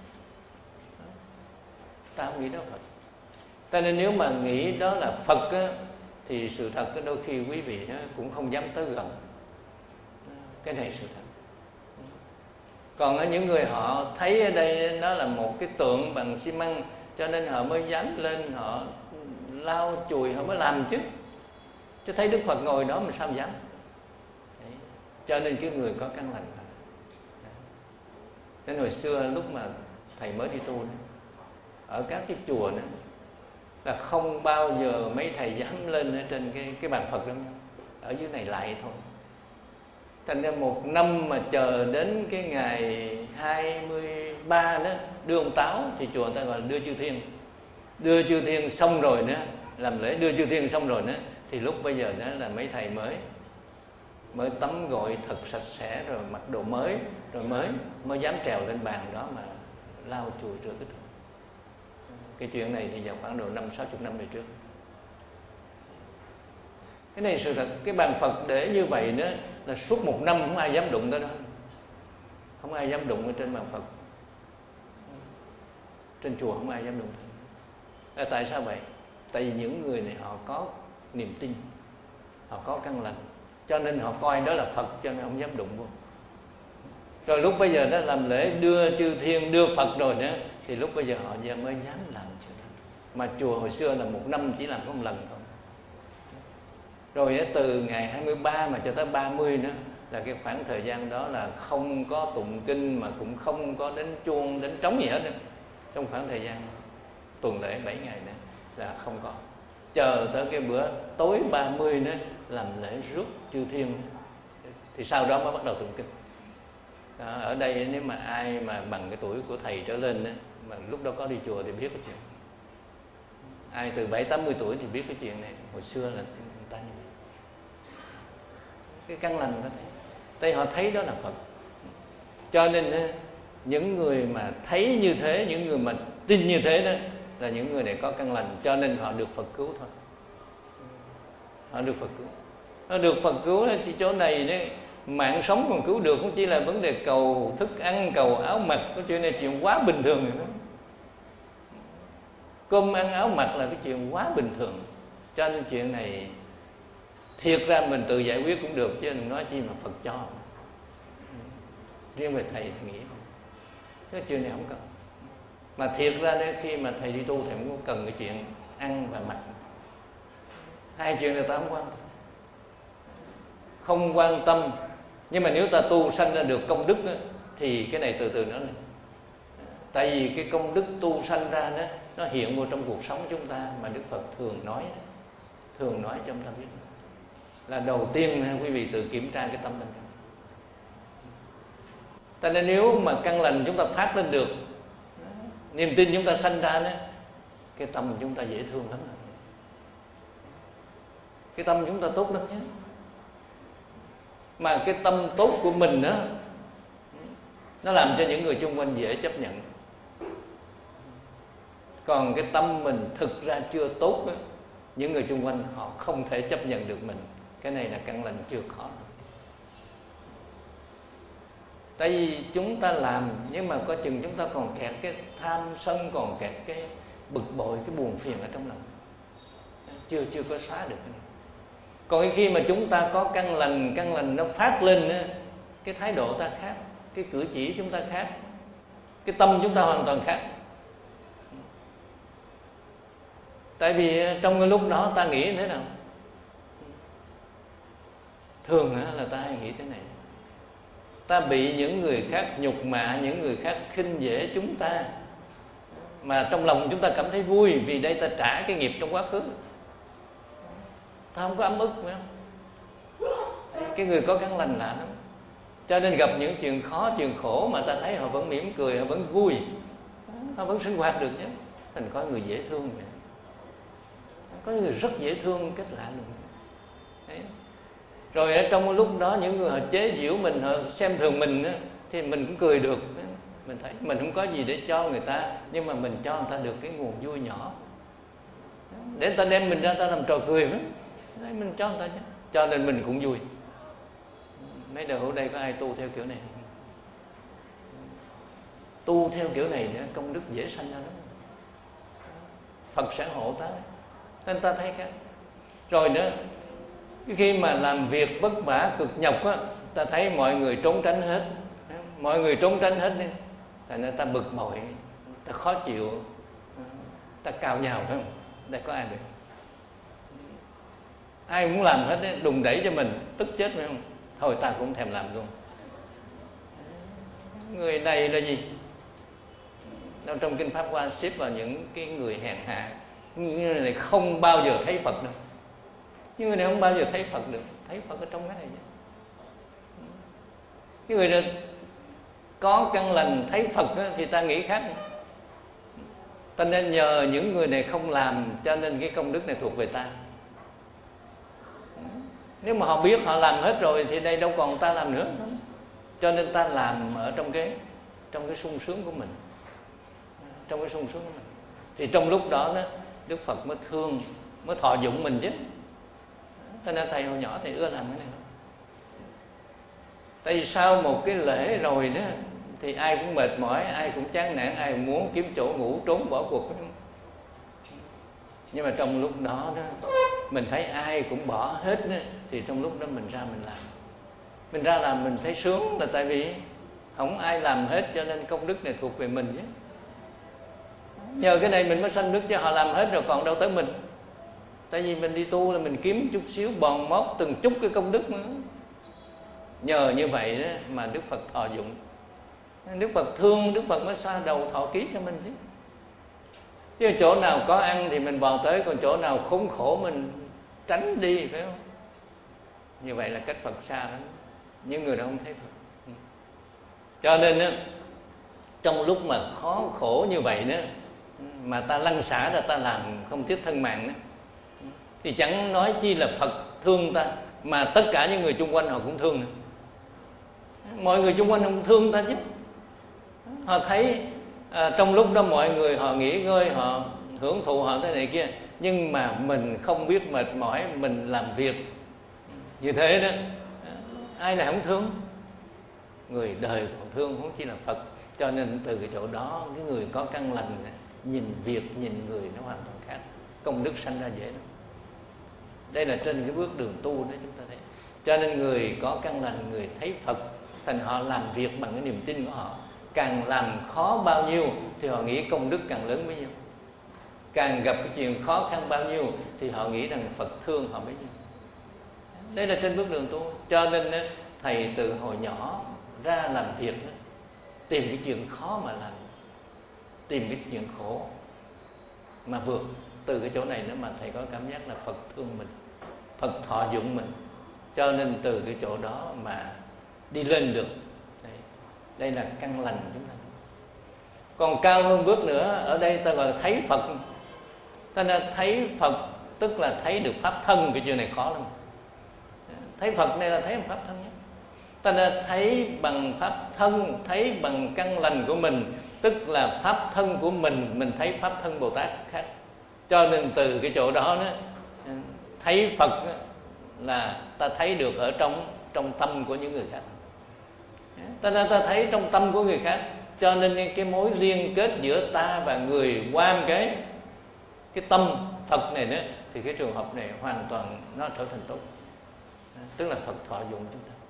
S1: ta không nghĩ đó là Phật. Cho nên nếu mà nghĩ đó là Phật á, thì sự thật đôi khi quý vị đó cũng không dám tới gần. Cái này sự thật. Còn ở những người họ thấy ở đây nó là một cái tượng bằng xi măng, cho nên họ mới dám lên, họ lau chùi, họ mới làm chứ. Chứ thấy Đức Phật ngồi đó mà sao dám. Đấy. Cho nên cái người có căn lành. Nên hồi xưa lúc mà thầy mới đi tu đó, ở các cái chùa đó là không bao giờ mấy thầy dám lên ở trên cái, cái bàn Phật đó, ở dưới này lại thôi. Thành ra một năm mà chờ đến cái ngày hai mươi ba đó đưa ông Táo, thì chùa người ta gọi là đưa chư thiên. Đưa chư thiên xong rồi đó, làm lễ đưa chư thiên xong rồi đó, thì lúc bây giờ đó là mấy thầy mới mới tắm gội thật sạch sẽ, rồi mặc đồ mới, rồi mới mới dám trèo lên bàn đó mà lau chùi rửa cái thân. Cái chuyện này thì vào khoảng độ năm sáu chục năm về trước. Cái này sự thật, cái bàn Phật để như vậy đó là suốt một năm không ai dám đụng tới đó, không ai dám đụng ở trên bàn Phật, trên chùa không ai dám đụng tới. À, tại sao vậy? Tại vì những người này họ có niềm tin, họ có căn lành, cho nên họ coi đó là Phật, cho nên không dám đụng vô. Rồi lúc bây giờ đó làm lễ đưa chư thiên, đưa Phật rồi đó, thì lúc bây giờ họ mới dám làm chuyện đó. Mà chùa hồi xưa là một năm chỉ làm có một lần thôi. Rồi từ ngày hai mươi ba mà cho tới ba mươi nữa là cái khoảng thời gian đó là không có tụng kinh, mà cũng không có đánh chuông, đánh trống gì hết nữa. Trong khoảng thời gian tuần lễ bảy ngày nữa là không có. Chờ tới cái bữa tối ba mươi nữa làm lễ rước chư thiên, thì sau đó mới bắt đầu tụng kinh. Đó, ở đây nếu mà ai mà bằng cái tuổi của thầy trở lên đó, mà lúc đó có đi chùa thì biết cái chuyện. Ai từ bảy tám mươi tuổi thì biết cái chuyện này. Hồi xưa là người ta như vậy. Cái căn lành ta thấy, tại họ thấy đó là Phật. Cho nên những người mà thấy như thế, những người mà tin như thế đó là những người này có căn lành, cho nên họ được Phật cứu thôi. Họ được Phật cứu. Họ được Phật cứu thì chỗ này đấy, mạng sống còn cứu được, không chỉ là vấn đề cầu thức ăn, cầu áo mặc. Cái chuyện này chuyện quá bình thường rồi đó. Cơm ăn áo mặc là cái chuyện quá bình thường. Cho nên chuyện này thiệt ra mình tự giải quyết cũng được, chứ đừng nói chi mà Phật cho. Riêng về thầy thì nghĩ cái chuyện này không cần. Mà thiệt ra đấy, khi mà thầy đi tu thầy cũng cần cái chuyện ăn và mặc. Hai chuyện này ta không quan tâm. Không quan tâm. Nhưng mà nếu ta tu sanh ra được công đức đó, thì cái này từ từ nó lên. Tại vì cái công đức tu sanh ra đó, nó hiện vào trong cuộc sống chúng ta, mà Đức Phật thường nói đó, thường nói cho chúng ta biết là đầu tiên quý vị tự kiểm tra cái tâm mình. Tại nên nếu mà căn lành chúng ta phát lên được, niềm tin chúng ta sanh ra đó, cái tâm chúng ta dễ thương lắm. Cái tâm chúng ta tốt lắm chứ. Mà cái tâm tốt của mình đó, nó làm cho những người xung quanh dễ chấp nhận. Còn cái tâm mình thực ra chưa tốt đó, những người xung quanh họ không thể chấp nhận được mình. Cái này là căn lành chưa khó. Tại vì chúng ta làm, nhưng mà có chừng chúng ta còn kẹt cái tham sân, còn kẹt cái bực bội, cái buồn phiền ở trong lòng, Chưa chưa có xóa được cái này. Còn khi mà chúng ta có căn lành, căn lành nó phát lên á, cái thái độ ta khác, cái cử chỉ chúng ta khác, cái tâm chúng ta hoàn toàn khác. Tại vì trong cái lúc đó ta nghĩ thế nào? Thường là ta hay nghĩ thế này: ta bị những người khác nhục mạ, những người khác khinh dễ chúng ta, mà trong lòng chúng ta cảm thấy vui, vì đây ta trả cái nghiệp trong quá khứ. Ta không có ấm ức, phải không? Cái người có căn lành lạ lắm. Cho nên gặp những chuyện khó, chuyện khổ mà ta thấy họ vẫn mỉm cười, họ vẫn vui, họ vẫn sinh hoạt được nhé. Thành có người dễ thương vậy. Có người rất dễ thương cách lạ luôn. Đấy. Rồi ở trong lúc đó những người họ chế giễu mình, họ xem thường mình á, thì mình cũng cười được. Mình thấy mình không có gì để cho người ta, nhưng mà mình cho người ta được cái nguồn vui nhỏ, để người ta đem mình ra ta làm trò cười nữa. Đấy, mình cho người ta chứ. Cho nên mình cũng vui. Mấy đời ở đây có ai tu theo kiểu này? Tu theo kiểu này nữa, công đức dễ sanh ra lắm. Phật sẽ hộ ta, nên ta thấy khác. Rồi nữa, khi mà làm việc vất vả cực nhọc á, ta thấy mọi người trốn tránh hết, mọi người trốn tránh hết đi, thành ra ta bực bội, ta khó chịu, ta cào nhào, phải không? Đây có ai được? Ai cũng làm hết đấy, đùng đẩy cho mình, tức chết, phải không? Thôi ta cũng thèm làm luôn. Người này là gì? Trong kinh Pháp Hoa xếp vào những cái người hèn hạ. Những người này không bao giờ thấy Phật đâu. Những người này không bao giờ thấy Phật được. Thấy Phật ở trong cái này chứ. Cái người này có căn lành thấy Phật đó, thì ta nghĩ khác. Ta nên nhờ những người này không làm, cho nên cái công đức này thuộc về ta. Nếu mà họ biết họ làm hết rồi thì đây đâu còn ta làm nữa. Cho nên ta làm ở trong cái trong cái sung sướng của mình. trong cái sung sướng của mình. Thì trong lúc đó đó Đức Phật mới thương, mới thọ dụng mình chứ. Cho nên thầy hồi nhỏ thầy ưa làm cái này. Tại vì sau một cái lễ rồi đó thì ai cũng mệt mỏi, ai cũng chán nản, ai cũng muốn kiếm chỗ ngủ trốn bỏ cuộc. Nhưng mà trong lúc đó đó mình thấy ai cũng bỏ hết đó, thì trong lúc đó mình ra mình làm. Mình ra làm mình thấy sướng là tại vì không ai làm hết, cho nên công đức này thuộc về mình chứ. Nhờ cái này mình mới sanh đức, chứ họ làm hết rồi còn đâu tới mình. Tại vì mình đi tu là mình kiếm chút xíu bòn mót từng chút cái công đức nữa. Nhờ như vậy đó mà Đức Phật thọ dụng. Đức Phật thương, Đức Phật mới xa đầu thọ ký cho mình chứ. Chứ chỗ nào có ăn thì mình bò tới, còn chỗ nào khốn khổ mình tránh đi, phải không? Như vậy là cách Phật xa lắm. Những người đó không thấy Phật. Cho nên đó, trong lúc mà khó khổ như vậy đó, mà ta lăn xả ra ta làm không tiếc thân mạng đó, thì chẳng nói chi là Phật thương ta, mà tất cả những người chung quanh họ cũng thương nữa. Mọi người chung quanh không thương ta chứ. Họ thấy à, trong lúc đó mọi người họ nghỉ ngơi, họ hưởng thụ, họ thế này kia, nhưng mà mình không biết mệt mỏi, mình làm việc như thế đó, ai là không thương? Người đời còn thương, huống chi là Phật. Cho nên từ cái chỗ đó, cái người có căn lành nhìn việc, nhìn người nó hoàn toàn khác, công đức sanh ra dễ lắm. Đây là trên cái bước đường tu đó chúng ta thấy. Cho nên người có căn lành, người thấy Phật, thành họ làm việc bằng cái niềm tin của họ. Càng làm khó bao nhiêu thì họ nghĩ công đức càng lớn bấy nhiêu. Càng gặp cái chuyện khó khăn bao nhiêu thì họ nghĩ rằng Phật thương họ bấy nhiêu. Đây là trên bước đường tu. Cho nên thầy từ hồi nhỏ ra làm việc, tìm cái chuyện khó mà làm, tìm cái chuyện khổ mà vượt. Từ cái chỗ này nữa mà thầy có cảm giác là Phật thương mình, Phật thọ dụng mình. Cho nên từ cái chỗ đó mà đi lên được. Đây, đây là căn lành chúng ta. Còn cao hơn bước nữa, ở đây ta gọi là thấy Phật. Ta nên thấy Phật tức là thấy được pháp thân. Cái chuyện này khó lắm. Thấy Phật này là thấy bằng pháp thân nhé. Ta nên thấy bằng pháp thân, thấy bằng căn lành của mình, tức là pháp thân của mình, mình thấy pháp thân Bồ Tát khác. Cho nên từ cái chỗ đó, đó thấy Phật đó, là ta thấy được ở trong trong tâm của những người khác. Ta nên ta thấy trong tâm của người khác. Cho nên cái mối liên kết giữa ta và người qua cái cái tâm Phật này nữa, thì cái trường hợp này hoàn toàn nó trở thành tốt. Tức là Phật thọ dụng chúng ta.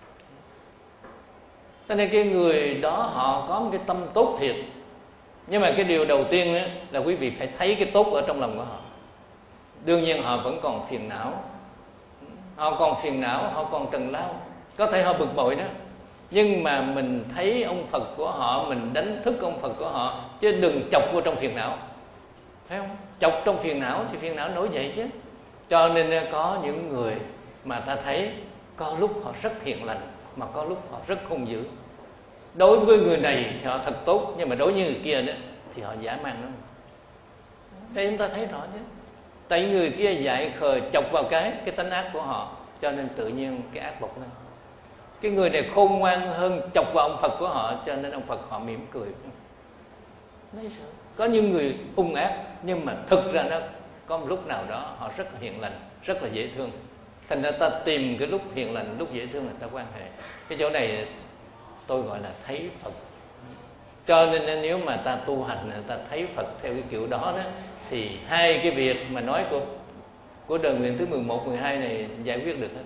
S1: Cho nên cái người đó họ có một cái tâm tốt thiệt. Nhưng mà cái điều đầu tiên á, là quý vị phải thấy cái tốt ở trong lòng của họ. Đương nhiên họ vẫn còn phiền não. Họ còn phiền não, họ còn trần lao. Có thể họ bực bội đó. Nhưng mà mình thấy ông Phật của họ, mình đánh thức ông Phật của họ, chứ đừng chọc vô trong phiền não. Thấy không? Chọc trong phiền não thì phiền não nổi dậy chứ. Cho nên có những người mà ta thấy có lúc họ rất hiền lành, mà có lúc họ rất hung dữ. Đối với người này thì họ thật tốt, nhưng mà đối với người kia đó thì họ dã man lắm. Đây chúng ta thấy rõ chứ. Tại người kia dại khờ chọc vào cái cái tánh ác của họ, cho nên tự nhiên cái ác bộc lên. Cái người này khôn ngoan hơn, chọc vào ông Phật của họ, cho nên ông Phật họ mỉm cười. Đấy, có những người hung ác, nhưng mà thực ra nó có một lúc nào đó họ rất là hiền lành, rất là dễ thương. Thành ra ta tìm cái lúc hiền lành, lúc dễ thương là ta quan hệ. Cái chỗ này tôi gọi là thấy Phật. Cho nên nếu mà ta tu hành, ta thấy Phật theo cái kiểu đó đó, thì hai cái việc mà nói của của đời nguyện thứ mười một, mười hai này giải quyết được hết.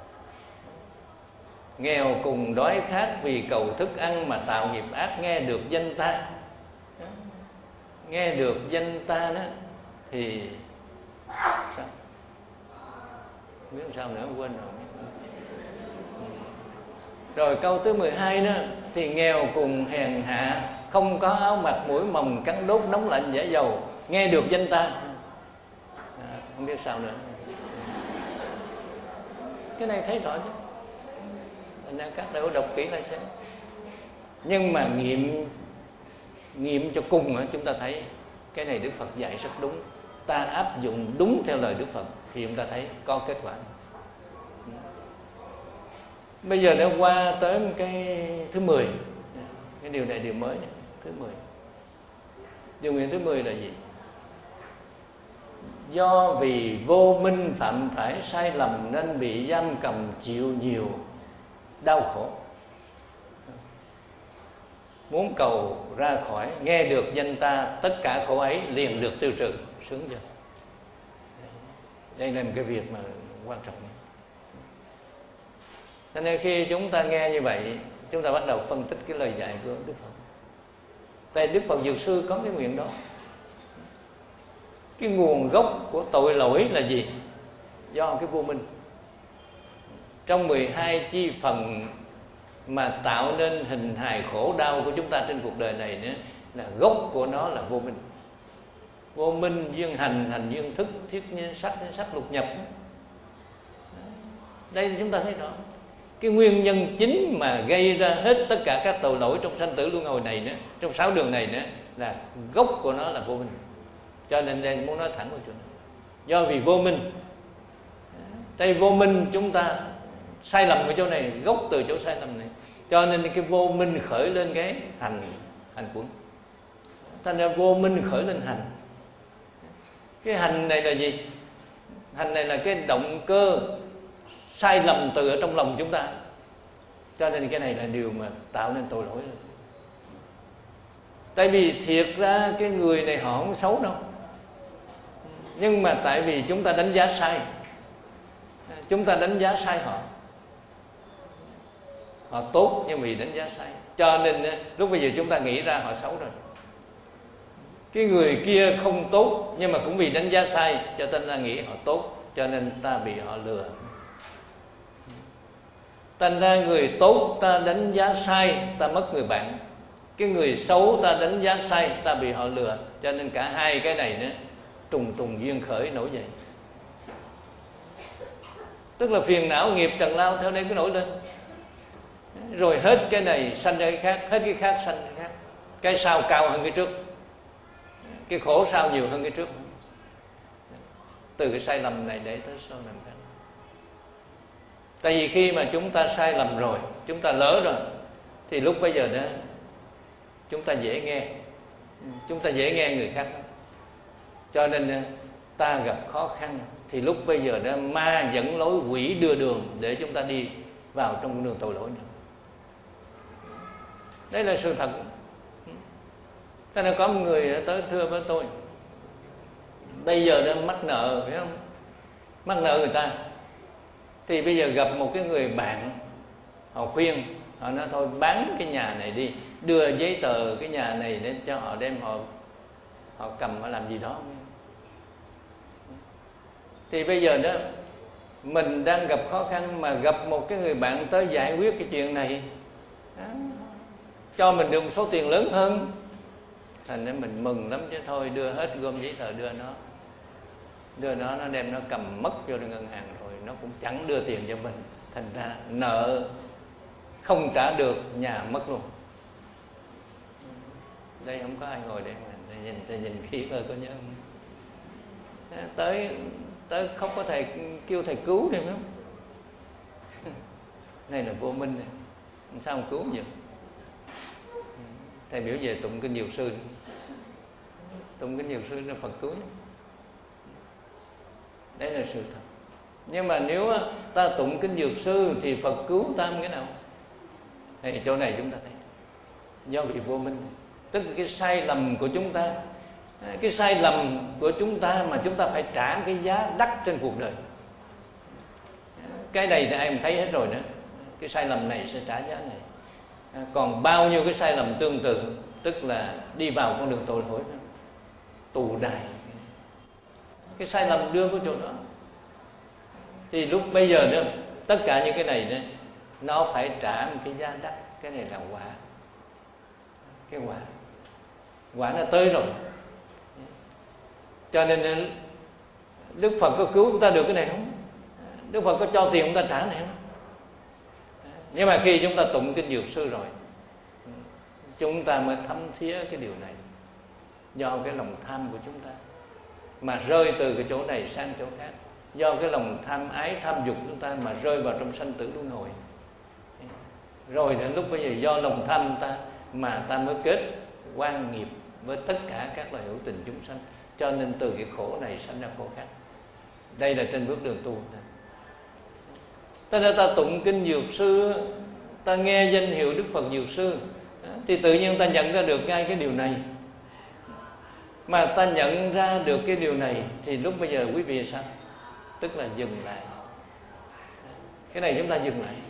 S1: Nghèo cùng đói khát vì cầu thức ăn mà tạo nghiệp ác, nghe được danh ta, nghe được danh ta đó thì sao? Biết làm sao nữa, quên rồi. Rồi câu thứ mười hai đó, thì nghèo cùng hèn hạ, không có áo mặc, mũi mồng cắn đốt, nóng lạnh giả dầu, nghe được danh ta. À, không biết sao nữa. Cái này thấy rõ chứ. Nên các đại đọc kỹ lại xem. Nhưng mà nghiệm nghiệm cho cùng đó, chúng ta thấy cái này Đức Phật dạy rất đúng. Ta áp dụng đúng theo lời Đức Phật thì chúng ta thấy có kết quả. Bây giờ nó qua tới cái thứ mười. Cái điều này điều mới này, thứ mười. Điều nguyện thứ mười là gì? Do vì vô minh phạm phải sai lầm nên bị giam cầm chịu nhiều đau khổ. Muốn cầu ra khỏi, nghe được danh ta, tất cả khổ ấy liền được tiêu trừ, sướng chưa? Đây là một cái việc mà quan trọng. Cho nên khi chúng ta nghe như vậy, chúng ta bắt đầu phân tích cái lời dạy của Đức Phật. Tại Đức Phật Dược Sư có cái nguyện đó. Cái nguồn gốc của tội lỗi là gì? Do cái vô minh. Trong mười hai chi phần mà tạo nên hình hài khổ đau của chúng ta trên cuộc đời này nữa, là gốc của nó là vô minh. Vô minh duyên hành, hành duyên thức, thiết nhiên sắc, sắc lục nhập. Đây chúng ta thấy rõ cái nguyên nhân chính mà gây ra hết tất cả các tội lỗi trong sanh tử luân hồi này nữa, trong sáu đường này nữa, là gốc của nó là vô minh. Cho nên đây muốn nói thẳng vào chỗ này. Do vì vô minh, tại vô minh chúng ta sai lầm ở chỗ này, gốc từ chỗ sai lầm này. Cho nên cái vô minh khởi lên cái hành hành quẩn. Thành ra vô minh khởi lên hành. Cái hành này là gì? Hành này là cái động cơ sai lầm từ ở trong lòng chúng ta. Cho nên cái này là điều mà tạo nên tội lỗi. Tại vì thiệt ra cái người này họ không xấu đâu, nhưng mà tại vì chúng ta đánh giá sai, chúng ta đánh giá sai họ. Họ tốt nhưng vì đánh giá sai, cho nên lúc bây giờ chúng ta nghĩ ra họ xấu rồi. Cái người kia không tốt nhưng mà cũng vì đánh giá sai, cho nên ta nghĩ họ tốt, cho nên ta bị họ lừa. Thành ra người tốt ta đánh giá sai, ta mất người bạn. Cái người xấu ta đánh giá sai, ta bị họ lừa. Cho nên cả hai cái này nữa trùng trùng duyên khởi nổi dậy. Tức là phiền não nghiệp trần lao theo đây cứ nổi lên. Rồi hết cái này sanh ra cái khác, hết cái khác sanh cái khác. Cái sau cao hơn cái trước, cái khổ sau nhiều hơn cái trước. Từ cái sai lầm này để tới sau lầm khác. Tại vì khi mà chúng ta sai lầm rồi, chúng ta lỡ rồi, thì lúc bây giờ đó chúng ta dễ nghe, chúng ta dễ nghe người khác. Cho nên ta gặp khó khăn thì lúc bây giờ đó ma dẫn lối, quỷ đưa đường để chúng ta đi vào trong con đường tội lỗi này. Đây là sự thật. Thế nên có một người tới thưa với tôi, bây giờ đó mắc nợ, phải không? Mắc nợ người ta, thì bây giờ gặp một cái người bạn, họ khuyên, họ nói thôi bán cái nhà này đi, đưa giấy tờ cái nhà này để cho họ đem họ họ cầm họ làm gì đó. Thì bây giờ đó mình đang gặp khó khăn mà gặp một cái người bạn tới giải quyết cái chuyện này đó, cho mình được một số tiền lớn hơn, thành ra mình mừng lắm chứ. Thôi đưa hết gom giấy tờ đưa nó, đưa nó nó đem nó cầm mất vô ngân hàng rồi nó cũng chẳng đưa tiền cho mình, thành ra nợ không trả được, nhà mất luôn. Đây không có ai ngồi đây mà nhìn thầy nhìn kỹ thôi, có nhớ không? Tới tới không có thầy kêu thầy cứu đi không? Này là vô minh này, sao không cứu vậy? Thầy biểu về tụng kinh Dược Sư, tụng kinh Dược Sư là Phật cứu. Đấy là sự thật. Nhưng mà nếu ta tụng kinh Dược Sư thì Phật cứu ta cái nào? Thì chỗ này chúng ta thấy do vì vô minh, tức là cái sai lầm của chúng ta, cái sai lầm của chúng ta mà chúng ta phải trả cái giá đắt trên cuộc đời. Cái này thì ai cũng thấy hết rồi đó. Cái sai lầm này sẽ trả giá này. Còn bao nhiêu cái sai lầm tương tự, tức là đi vào con đường tội lỗi, tù đày. Cái sai lầm đưa vào chỗ đó, thì lúc bây giờ nữa tất cả những cái này nữa nó phải trả một cái giá đắt. Cái này là quả. Cái quả Quả nó tới rồi. Cho nên Đức Phật có cứu chúng ta được cái này không? Đức Phật có cho tiền chúng ta trả này không? Nhưng mà khi chúng ta tụng kinh Dược Sư rồi, chúng ta mới thấm thía cái điều này. Do cái lòng tham của chúng ta mà rơi từ cái chỗ này sang chỗ khác. Do cái lòng tham ái, tham dục chúng ta mà rơi vào trong sanh tử luân hồi. Rồi đến lúc bây giờ do lòng tham ta mà ta mới kết quan nghiệp với tất cả các loài hữu tình chúng sanh, cho nên từ cái khổ này sanh ra khổ khác. Đây là trên bước đường tu. Cho nên ta tụng kinh Dược Sư, ta nghe danh hiệu Đức Phật Dược Sư, thì tự nhiên ta nhận ra được ngay cái điều này. Mà ta nhận ra được cái điều này thì lúc bây giờ quý vị sao? Tức là dừng lại. Cái này chúng ta dừng lại.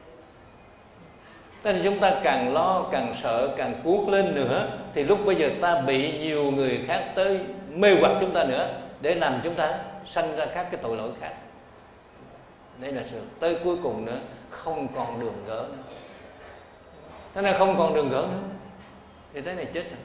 S1: Thế nên chúng ta càng lo, càng sợ, càng cuốc lên nữa, thì lúc bây giờ ta bị nhiều người khác tới mê hoặc chúng ta nữa, để làm chúng ta sanh ra các cái tội lỗi khác. Đây là sự tới cuối cùng nữa không còn đường gỡ nữa. Thế nên không còn đường gỡ nữa thì tới này chết rồi.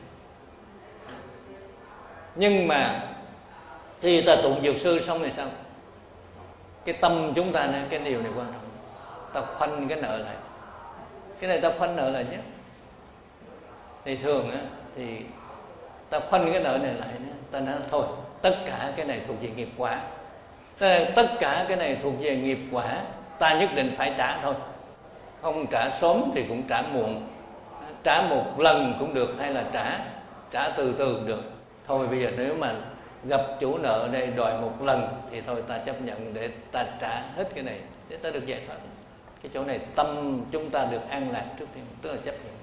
S1: Nhưng mà khi ta tụng Dược Sư xong thì sao? Cái tâm chúng ta này, cái điều này quan trọng. Ta khoanh cái nợ lại. Cái này ta khoanh nợ lại chứ. Thì thường á, thì ta khoanh cái nợ này lại, ta nói thôi, tất cả cái này thuộc về nghiệp quả. Tất cả cái này thuộc về nghiệp quả, ta nhất định phải trả thôi. Không trả sớm thì cũng trả muộn. Trả một lần cũng được, hay là trả trả từ từ cũng được. Thôi bây giờ nếu mà gặp chủ nợ đây đòi một lần thì thôi ta chấp nhận để ta trả hết cái này, để ta được giải thoát. Cái chỗ này tâm chúng ta được an lạc trước tiên, tức là chấp nhận.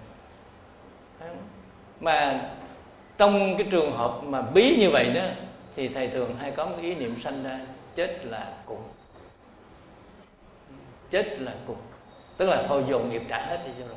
S1: Mà trong cái trường hợp mà bí như vậy đó, thì thầy thường hay có một ý niệm sanh ra: chết là cùng. Chết là cùng, tức là thôi dồn nghiệp trả hết đi cho rồi.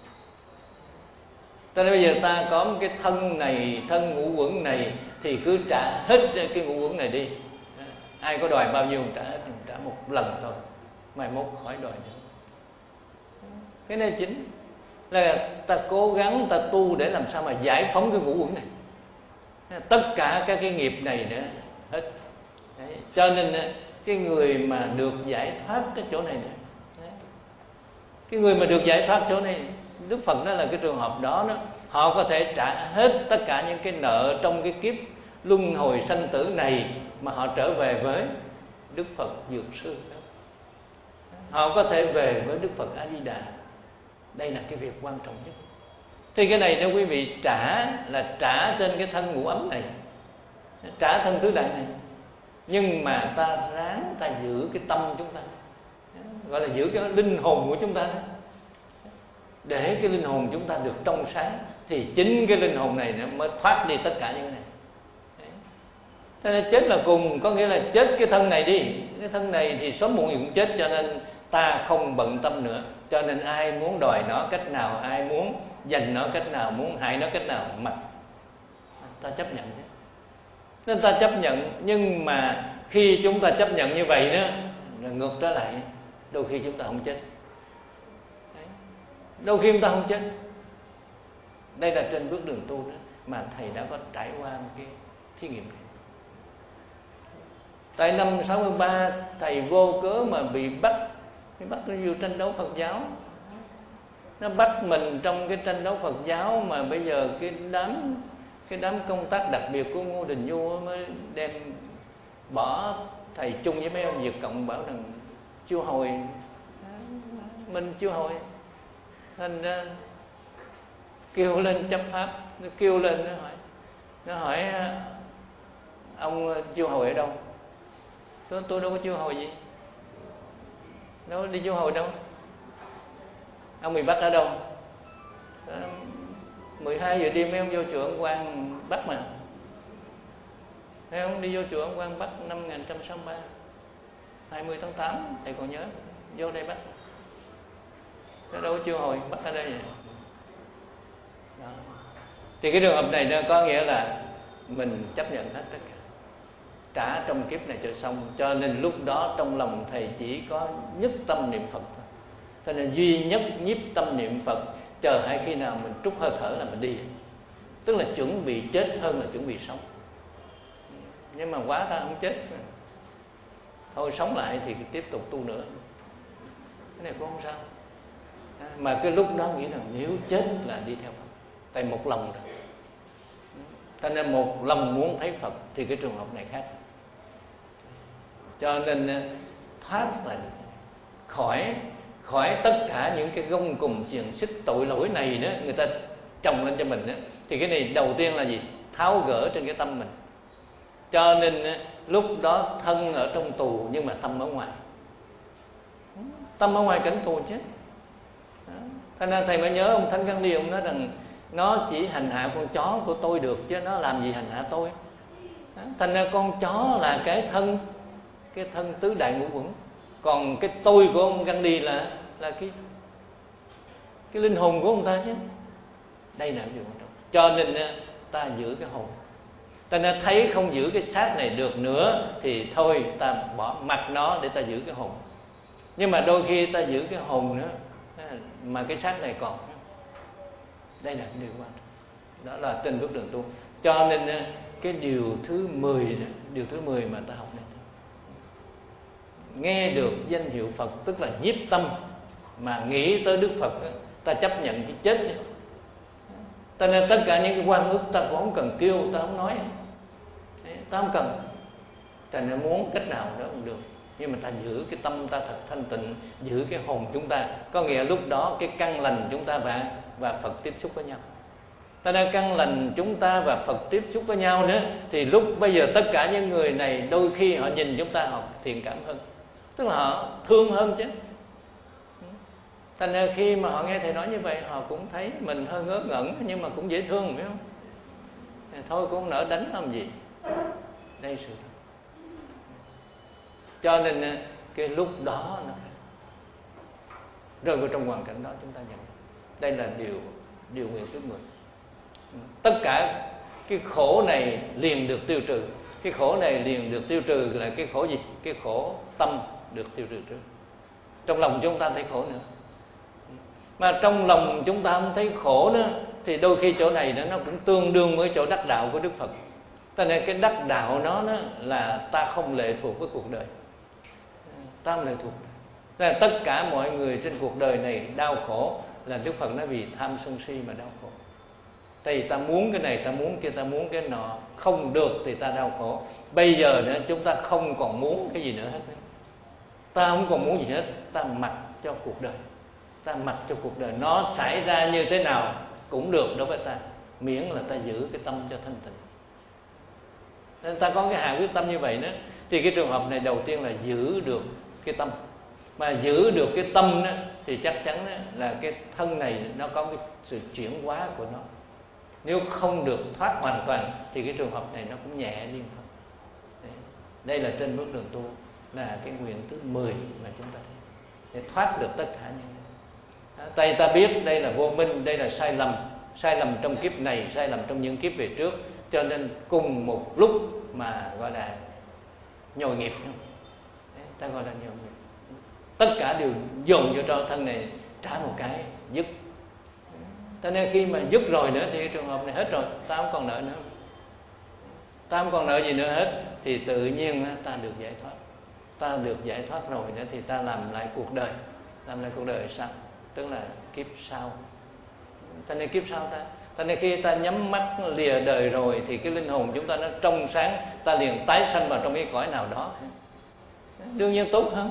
S1: Cho nên bây giờ ta có một cái thân này, thân ngũ uẩn này, thì cứ trả hết cái ngũ uẩn này đi. Ai có đòi bao nhiêu trả hết, trả một lần thôi, mai mốt khỏi đòi nữa. Cái này chính là ta cố gắng ta tu để làm sao mà giải phóng cái ngũ uẩn này, tất cả các cái nghiệp này nữa hết. Đấy. Cho nên cái người mà được giải thoát cái chỗ này nữa, đấy. Cái người mà được giải thoát chỗ này, Đức Phật nói là cái trường hợp đó đó, họ có thể trả hết tất cả những cái nợ trong cái kiếp luân hồi sanh tử này, mà họ trở về với Đức Phật Dược Sư đó. Họ có thể về với Đức Phật A Di Đà. Đây là cái việc quan trọng nhất. Thì cái này nếu quý vị trả là trả trên cái thân ngũ ấm này, trả thân tứ đại này, nhưng mà ta ráng ta giữ cái tâm chúng ta, gọi là giữ cái linh hồn của chúng ta, để cái linh hồn chúng ta được trong sáng, thì chính cái linh hồn này nó mới thoát đi tất cả những cái này. Thế nên chết là cùng, có nghĩa là chết cái thân này đi. Cái thân này thì sớm muộn cũng chết, cho nên ta không bận tâm nữa. Cho nên ai muốn đòi nó cách nào, ai muốn giành nó cách nào, muốn hại nó cách nào, mặc ta chấp nhận chứ. Nên ta chấp nhận. Nhưng mà khi chúng ta chấp nhận như vậy đó, rồi ngược trở lại, đôi khi chúng ta không chết. Đấy. Đôi khi chúng ta không chết. Đây là trên bước đường tu đó, mà thầy đã có trải qua một cái thí nghiệm này. Tại năm sáu mươi ba, thầy vô cớ mà bị bắt, bị bắt vô tranh đấu Phật giáo. Nó bắt mình trong cái tranh đấu Phật giáo, mà bây giờ cái đám cái đám công tác đặc biệt của Ngô Đình Nhu mới đem bỏ thầy chung với mấy ông Việt Cộng, bảo rằng chưa hồi, mình chưa hồi. Thành ra kêu lên chấp pháp, nó kêu lên nó hỏi, nó hỏi ông chiêu hồi ở đâu? Tôi, tôi đâu có chiêu hồi gì, đâu đi chiêu hồi đâu. Ông bị bắt ở đâu? mười hai giờ đêm mấy ông vô chùa ông Quang bắt mà. Mấy ông đi vô chùa ông Quang bắt năm một nghìn chín trăm sáu mươi ba, hai mươi tháng tám, thầy còn nhớ. Vô đây bắt. Nó đâu có chiêu hồi, bắt ở đây vậy. Đó. Thì cái trường hợp này nó có nghĩa là mình chấp nhận hết tất cả, trả trong kiếp này cho xong. Cho nên lúc đó trong lòng thầy chỉ có nhất tâm niệm Phật thôi. Cho nên duy nhất nhiếp tâm niệm Phật, chờ hay khi nào mình trút hơi thở là mình đi. Tức là chuẩn bị chết hơn là chuẩn bị sống. Nhưng mà quá ra không chết, thôi sống lại thì tiếp tục tu nữa. Cái này cũng không sao. Mà cái lúc đó nghĩ rằng nếu chết là đi theo Phật, tại một lòng rồi. Cho nên một lòng muốn thấy Phật thì cái trường hợp này khác. Cho nên thoát là khỏi khỏi tất cả những cái gông cùm xiềng xích tội lỗi này đó. Người ta chồng lên cho mình á, thì cái này đầu tiên là gì? Tháo gỡ trên cái tâm mình. Cho nên á, lúc đó thân ở trong tù nhưng mà tâm ở ngoài. Tâm ở ngoài cảnh tù chứ. Thành ra thầy mới nhớ ông Thánh Gandhi, ông nói rằng nó chỉ hành hạ con chó của tôi được, chứ nó làm gì hành hạ tôi. Thành ra con chó là cái thân, cái thân tứ đại ngũ uẩn. Còn cái tôi của ông Gandhi là là cái cái linh hồn của ông ta chứ. Đây là điều quan trọng. Cho nên ta giữ cái hồn. Ta nên thấy không giữ cái xác này được nữa thì thôi ta bỏ mặc nó để ta giữ cái hồn. Nhưng mà đôi khi ta giữ cái hồn nữa mà cái xác này còn. Đây là điều quan trọng. Đó là trên bước đường tu. Cho nên cái điều thứ mười, điều thứ mười mà ta học đây, nghe được danh hiệu Phật tức là nhiếp tâm, mà nghĩ tới Đức Phật ta chấp nhận cái chết. Ta nên tất cả những cái quan ước ta cũng không cần kêu, ta không nói, ta không cần. Ta nên muốn cách nào đó cũng được, nhưng mà ta giữ cái tâm ta thật thanh tịnh, giữ cái hồn chúng ta. Có nghĩa lúc đó cái căn lành chúng ta và và Phật tiếp xúc với nhau. Ta nên căn lành chúng ta và Phật tiếp xúc với nhau nữa, thì lúc bây giờ tất cả những người này đôi khi họ nhìn chúng ta họ thiện cảm hơn, tức là họ thương hơn chứ. Thành ra khi mà họ nghe thầy nói như vậy, họ cũng thấy mình hơi ngớ ngẩn, nhưng mà cũng dễ thương, phải không? Thôi cũng không nỡ đánh làm gì. Đây sự thật. Cho nên cái lúc đó nó rơi vào trong hoàn cảnh đó, chúng ta nhận đây là điều điều nguyện thứ mười. Tất cả cái khổ này liền được tiêu trừ. Cái khổ này liền được tiêu trừ là cái khổ gì? Cái khổ tâm được tiêu trừ trước. Trong lòng chúng ta thấy khổ nữa, mà trong lòng chúng ta không thấy khổ nữa, thì đôi khi chỗ này đó, nó cũng tương đương với chỗ đắc đạo của Đức Phật. Cho nên cái đắc đạo nó, nó là ta không lệ thuộc với cuộc đời, ta không lệ thuộc. Nên là tất cả mọi người trên cuộc đời này đau khổ là Đức Phật nói vì tham sân si mà đau khổ. Tại vì ta muốn cái này, ta muốn kia, ta muốn cái nọ, không được thì ta đau khổ. Bây giờ nữa chúng ta không còn muốn cái gì nữa hết. Ta không còn muốn gì hết, ta mặc cho cuộc đời. Ta mặc cho cuộc đời nó xảy ra như thế nào cũng được đối với ta, miễn là ta giữ cái tâm cho thanh tịnh. Nên ta có cái hạ quyết tâm như vậy đó, thì cái trường hợp này đầu tiên là giữ được cái tâm. Mà giữ được cái tâm đó, thì chắc chắn đó, là cái thân này nó có cái sự chuyển hóa của nó. Nếu không được thoát hoàn toàn thì cái trường hợp này nó cũng nhẹ đi thôi. Đây là trên bước đường tu, là cái nguyện thứ mười mà chúng ta thấy, để thoát được tất cả những cái. Tại ta biết đây là vô minh, đây là sai lầm, sai lầm trong kiếp này, sai lầm trong những kiếp về trước, cho nên cùng một lúc mà gọi là nhồi nghiệp. Ta gọi là nhồi nghiệp. Tất cả đều dồn vô cho thân này trả một cái dứt. Cho nên khi mà dứt rồi nữa thì trường hợp này hết rồi, ta không còn nợ nữa, ta không còn nợ gì nữa hết, thì tự nhiên ta được giải thoát. Ta được giải thoát rồi nữa thì ta làm lại cuộc đời. Làm lại cuộc đời sao? Tức là kiếp sau. Cho nên kiếp sau ta Cho nên khi ta nhắm mắt lìa đời rồi thì cái linh hồn chúng ta nó trong sáng, ta liền tái sanh vào trong cái cõi nào đó, đương nhiên tốt hơn.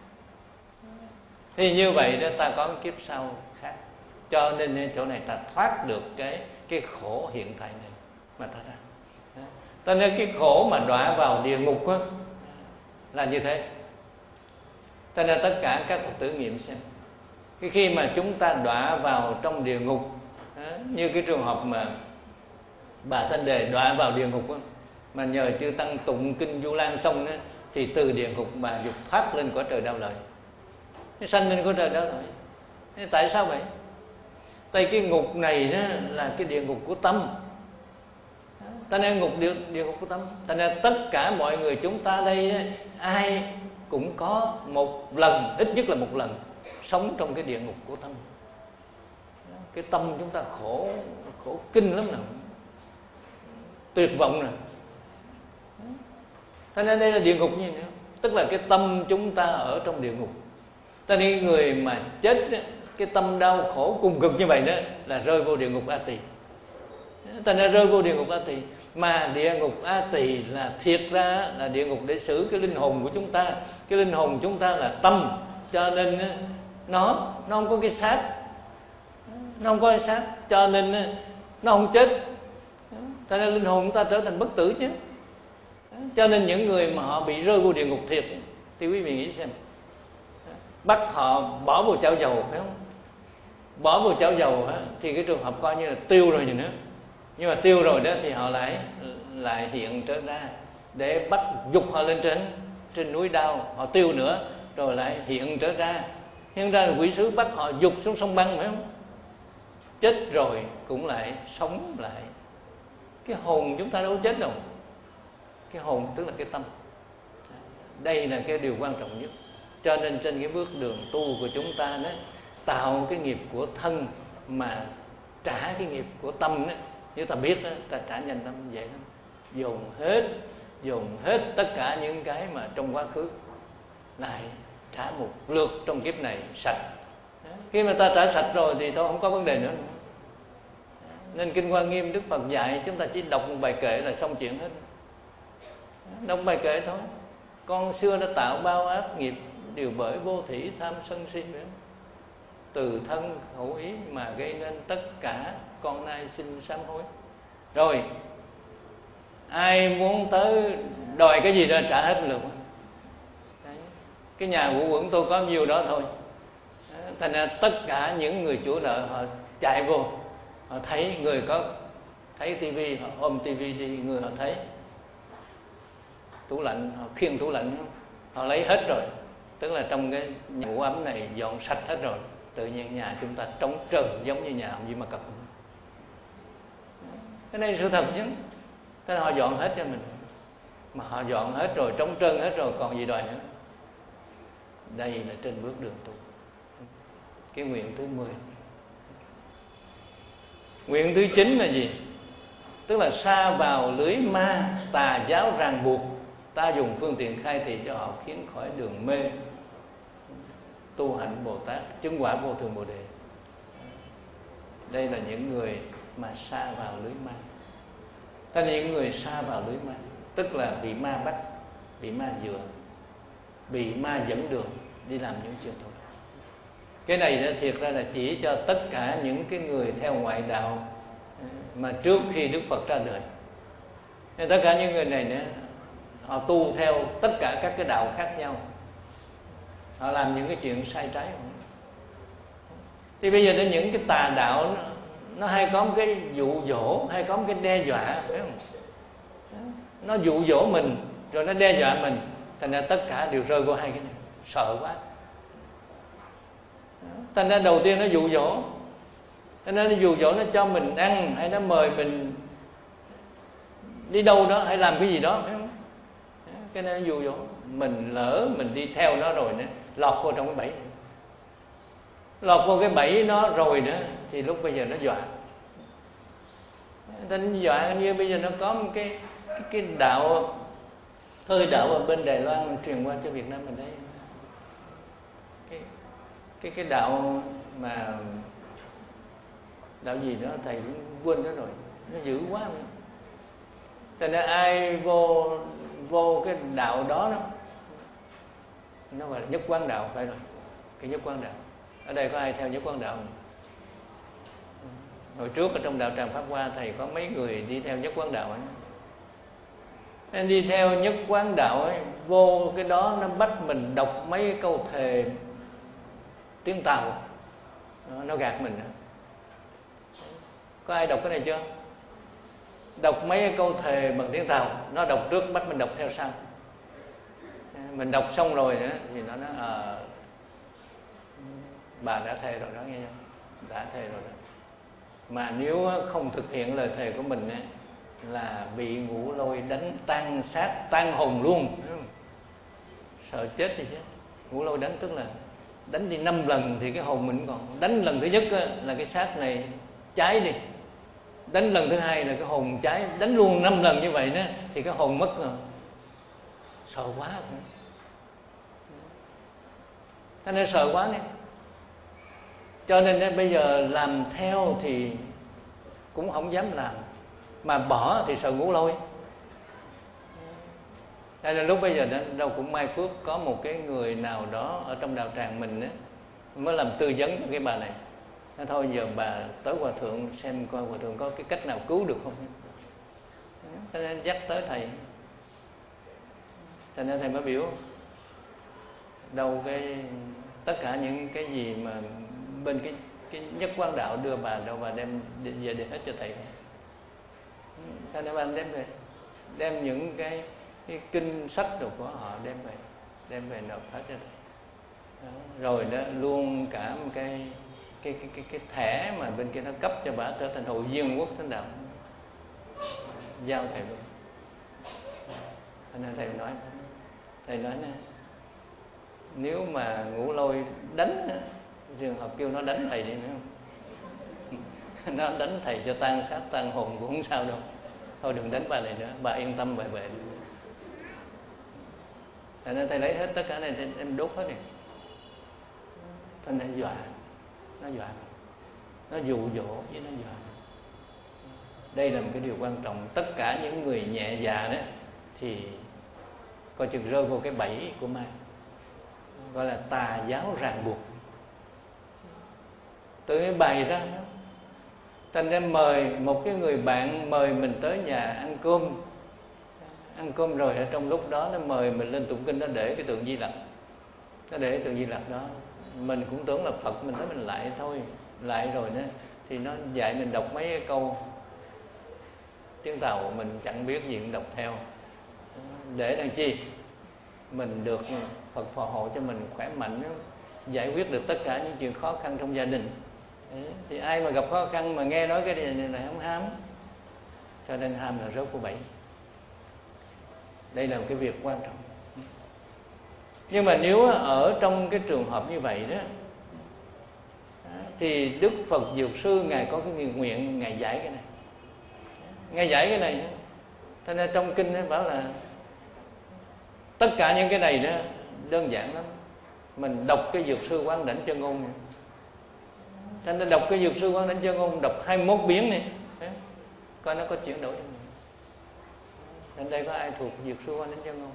S1: Thì như vậy đó, ta có cái kiếp sau khác. Cho nên chỗ này ta thoát được cái cái khổ hiện tại này mà ta ra. Cho nên cái khổ mà đọa vào địa ngục á, là như thế. Cho nên tất cả các Phật tử nghiệm xem, cái khi mà chúng ta đọa vào trong địa ngục, như cái trường hợp mà bà Thanh Đề đọa vào địa ngục á, mà nhờ chư tăng tụng kinh Du Lan xong đó, thì từ địa ngục bà được thoát lên cõi trời Đạo Lợi, sanh lên cõi trời Đạo Lợi. Tại sao vậy? Tại cái ngục này đó là cái địa ngục của tâm. Ta nên ngục địa, địa ngục của tâm. Ta nên tất cả mọi người chúng ta đây đó, ai cũng có một lần, ít nhất là một lần sống trong cái địa ngục của tâm. Cái tâm chúng ta khổ, khổ kinh lắm nào, tuyệt vọng nè. Cho nên đây là địa ngục như thế, tức là cái tâm chúng ta ở trong địa ngục. Cho nên người mà chết, cái tâm đau khổ cùng cực như vậy đó là rơi vô địa ngục A Tỳ. Ta nên rơi vô địa ngục A Tỳ. Mà địa ngục A Tỳ là thiệt ra là địa ngục để xử cái linh hồn của chúng ta. Cái linh hồn chúng ta là tâm, cho nên nó nó không có cái xác. nó không có xác, cho nên nó không chết. Cho nên linh hồn chúng ta trở thành bất tử chứ. Cho nên những người mà họ bị rơi vô địa ngục thiệt thì quý vị nghĩ xem, bắt họ bỏ vô chảo dầu, phải không? Bỏ vô chảo dầu thì cái trường hợp coi như là tiêu rồi gì nữa. Nhưng mà tiêu rồi đó thì họ lại lại hiện trở ra để bắt dục họ lên trên trên núi đao, họ tiêu nữa rồi lại hiện trở ra. Nhưng ra là quỷ sứ bắt họ dục xuống sông băng, phải không? Chết rồi cũng lại sống lại. Cái hồn chúng ta đâu có chết đâu. Cái hồn tức là cái tâm. Đây là cái điều quan trọng nhất. Cho nên trên cái bước đường tu của chúng ta đó, tạo cái nghiệp của thân mà trả cái nghiệp của tâm đó. Nếu ta biết đó, ta trả nhanh lắm, dễ lắm. Dồn hết, dồn hết tất cả những cái mà trong quá khứ lại trả một lượt trong kiếp này sạch. Khi mà ta trả sạch rồi thì thôi không có vấn đề nữa. Nên Kinh Hoa Nghiêm Đức Phật dạy chúng ta chỉ đọc một bài kệ là xong chuyện hết. Đọc bài kệ thôi. Con xưa đã tạo bao ác nghiệp đều bởi vô thỉ tham sân si nữa. Từ thân khẩu ý mà gây nên tất cả, con nay xin sám hối. Rồi ai muốn tới đòi cái gì đó trả hết được. Đấy. Cái nhà Vũ Quẩn tôi có nhiêu đó thôi. Thành ra tất cả những người chủ nợ họ chạy vô, họ thấy người có thấy tivi, họ ôm tivi đi, người họ thấy tủ lạnh, họ khiêng tủ lạnh, họ lấy hết rồi. Tức là trong cái nhà ngủ ấm này dọn sạch hết rồi, tự nhiên nhà chúng ta trống trơn giống như nhà ông Di Ma Cật. Cái này sự thật chứ. Thế là họ dọn hết cho mình. Mà họ dọn hết rồi, trống trơn hết rồi, còn gì đòi nữa. Đây là trên bước đường tu. Cái nguyện thứ mười. Nguyện thứ chín là gì? Tức là sa vào lưới ma tà giáo ràng buộc, ta dùng phương tiện khai thị cho họ khiến khỏi đường mê, tu hạnh Bồ Tát, chứng quả vô thường Bồ Đề. Đây là những người mà sa vào lưới ma. Thế là những người sa vào lưới ma, tức là bị ma bắt, bị ma dựa, bị ma dẫn đường đi làm những chuyện thôi. Cái này đó thiệt ra là chỉ cho tất cả những cái người theo ngoại đạo mà trước khi Đức Phật ra đời. Nên tất cả những người này nữa, họ tu theo tất cả các cái đạo khác nhau, họ làm những cái chuyện sai trái. Thì bây giờ đến những cái tà đạo nó, nó hay có một cái dụ dỗ, hay có một cái đe dọa, phải không? Nó dụ dỗ mình rồi nó đe dọa mình, thành ra tất cả đều rơi vô hai cái này, sợ quá. Thành ra đầu tiên nó dụ dỗ, thành ra nó dụ dỗ, nó cho mình ăn, hay nó mời mình đi đâu đó, hay làm cái gì đó, phải không? Cái này nó dụ dỗ mình, lỡ mình đi theo nó rồi nữa, lọt vô trong cái bẫy, lọt vô cái bẫy nó rồi nữa, thì lúc bây giờ nó dọa. Thành dọa như bây giờ nó có một cái cái, cái đạo, hơi đạo ở bên Đài Loan mình truyền qua cho Việt Nam mình đây. Cái cái cái đạo mà đạo gì đó thầy cũng quên đó rồi, nó dữ quá mà. Thành ra ai vô vô cái đạo đó đó, nó gọi là nhất quán đạo, phải rồi, cái nhất quán đạo. Ở đây có ai theo nhất quán đạo không? Hồi trước ở trong đạo Tràng Pháp Hoa thầy có mấy người đi theo nhất quán đạo ấy. Nên đi theo nhất quán đạo ấy, vô cái đó nó bắt mình đọc mấy cái câu thề tiếng Tàu, nó gạt mình. Có ai đọc cái này chưa? Đọc mấy cái câu thề bằng tiếng Tàu, nó đọc trước bắt mình đọc theo sau. Mình đọc xong rồi nữa thì nó nói à, bà đã thề rồi đó, nghe không? Đã thề rồi đó. Mà nếu không thực hiện lời thề của mình ấy, là bị ngũ lôi đánh tan xác, tan hồn luôn. Sợ chết thì chết. Ngũ lôi đánh tức là đánh đi năm lần thì cái hồn mình còn. Đánh lần thứ nhất là cái xác này cháy đi, đánh lần thứ hai là cái hồn cháy, đánh luôn năm lần như vậy đó thì cái hồn mất rồi. Sợ quá. Thế nên sợ quá nè. Cho nên bây giờ làm theo thì cũng không dám làm, mà bỏ thì sợ ngũ lôi. Đây là lúc bây giờ đó, đâu cũng may phước có một cái người nào đó ở trong đạo tràng mình đó, mới làm tư vấn cho cái bà này. Nói thôi giờ bà tới hòa thượng xem coi hòa thượng có cái cách nào cứu được không. Cho nên dắt tới thầy. Cho nên thầy mới biểu đâu cái tất cả những cái gì mà bên cái cái nhất quán đạo đưa bà đâu bà đem về để hết cho thầy. Cho nên bà đem về, đem những cái, cái kinh sách đồ của họ đem về, đem về nộp hết cho thầy. Đó. Rồi đó luôn cả một cái cái cái cái cái thẻ mà bên kia nó cấp cho bà trở thành hội viên quốc thánh đạo, giao thầy luôn. Cho nên thầy nói, thầy nói nè, nếu mà Ngũ Lôi đánh, trường hợp kêu nó đánh thầy đi nữa không? Nó đánh thầy cho tan xác tan hồn cũng không sao đâu. Thôi đừng đánh bà này nữa, bà yên tâm về về. Cho nên thầy lấy hết tất cả này, thầy em đốt hết đi. Thầy này dọa, nó dọa, nó dụ dỗ với nó dọa. Đây là một cái điều quan trọng. Tất cả những người nhẹ dạ đó thì coi chừng rơi vô cái bẫy của ma, gọi là tà giáo ràng buộc, tự nhiên bày ra. Thành ra mời một cái người bạn mời mình tới nhà ăn cơm, ăn cơm rồi ở trong lúc đó nó mời mình lên tụng kinh, nó để cái tượng Di Lặc, nó để cái tượng Di Lặc đó. Mình cũng tưởng là Phật, mình nói mình lại thôi, lại rồi đó thì nó dạy mình đọc mấy cái câu tiếng Tàu mình chẳng biết gì cũng đọc theo, để làm chi mình được Phật phò hộ cho mình khỏe mạnh, giải quyết được tất cả những chuyện khó khăn trong gia đình. Đấy. Thì ai mà gặp khó khăn mà nghe nói cái này là không ham, cho nên ham là rớt của bẫy. Đây là một cái việc quan trọng. Nhưng mà nếu ở trong cái trường hợp như vậy đó thì Đức Phật Dược Sư Ngài có cái nguyện Ngài giải cái này, Ngài giải cái này. Cho nên trong kinh nó bảo là tất cả những cái này đó đơn giản lắm. Mình đọc cái Dược Sư Quán Đảnh Chân Ngôn, cho nên đọc cái Dược Sư Quán Đảnh Chân Ngôn, đọc hai mươi mốt biến này, coi nó có chuyển đổi. Nên đây có ai thuộc Dược Sư Quán Đảnh Chân Ngôn?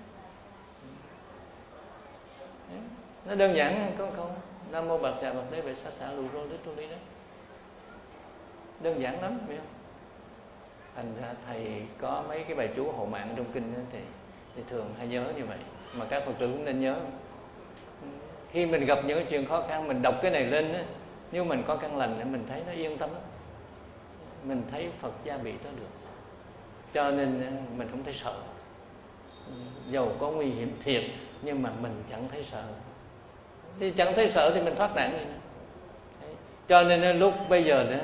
S1: Nó đơn giản không không. Nam mô Bạc Trà Bạc Đế Vệ Sa Sa Lù Rô Đế Tu Ly đó, đơn giản lắm, biết không? Thành ra thầy có mấy cái bài chú hộ mạng trong kinh đó, thì, thì thường hay nhớ như vậy. Mà các Phật tử cũng nên nhớ. Khi mình gặp những cái chuyện khó khăn, mình đọc cái này lên đó, nếu mình có căn lành mình thấy nó yên tâm lắm. Mình thấy Phật gia bị tới được, cho nên mình không thấy sợ. Dầu có nguy hiểm thiệt nhưng mà mình chẳng thấy sợ. Thì chẳng thấy sợ thì mình thoát nạn gì nữa. Cho nên lúc bây giờ đó,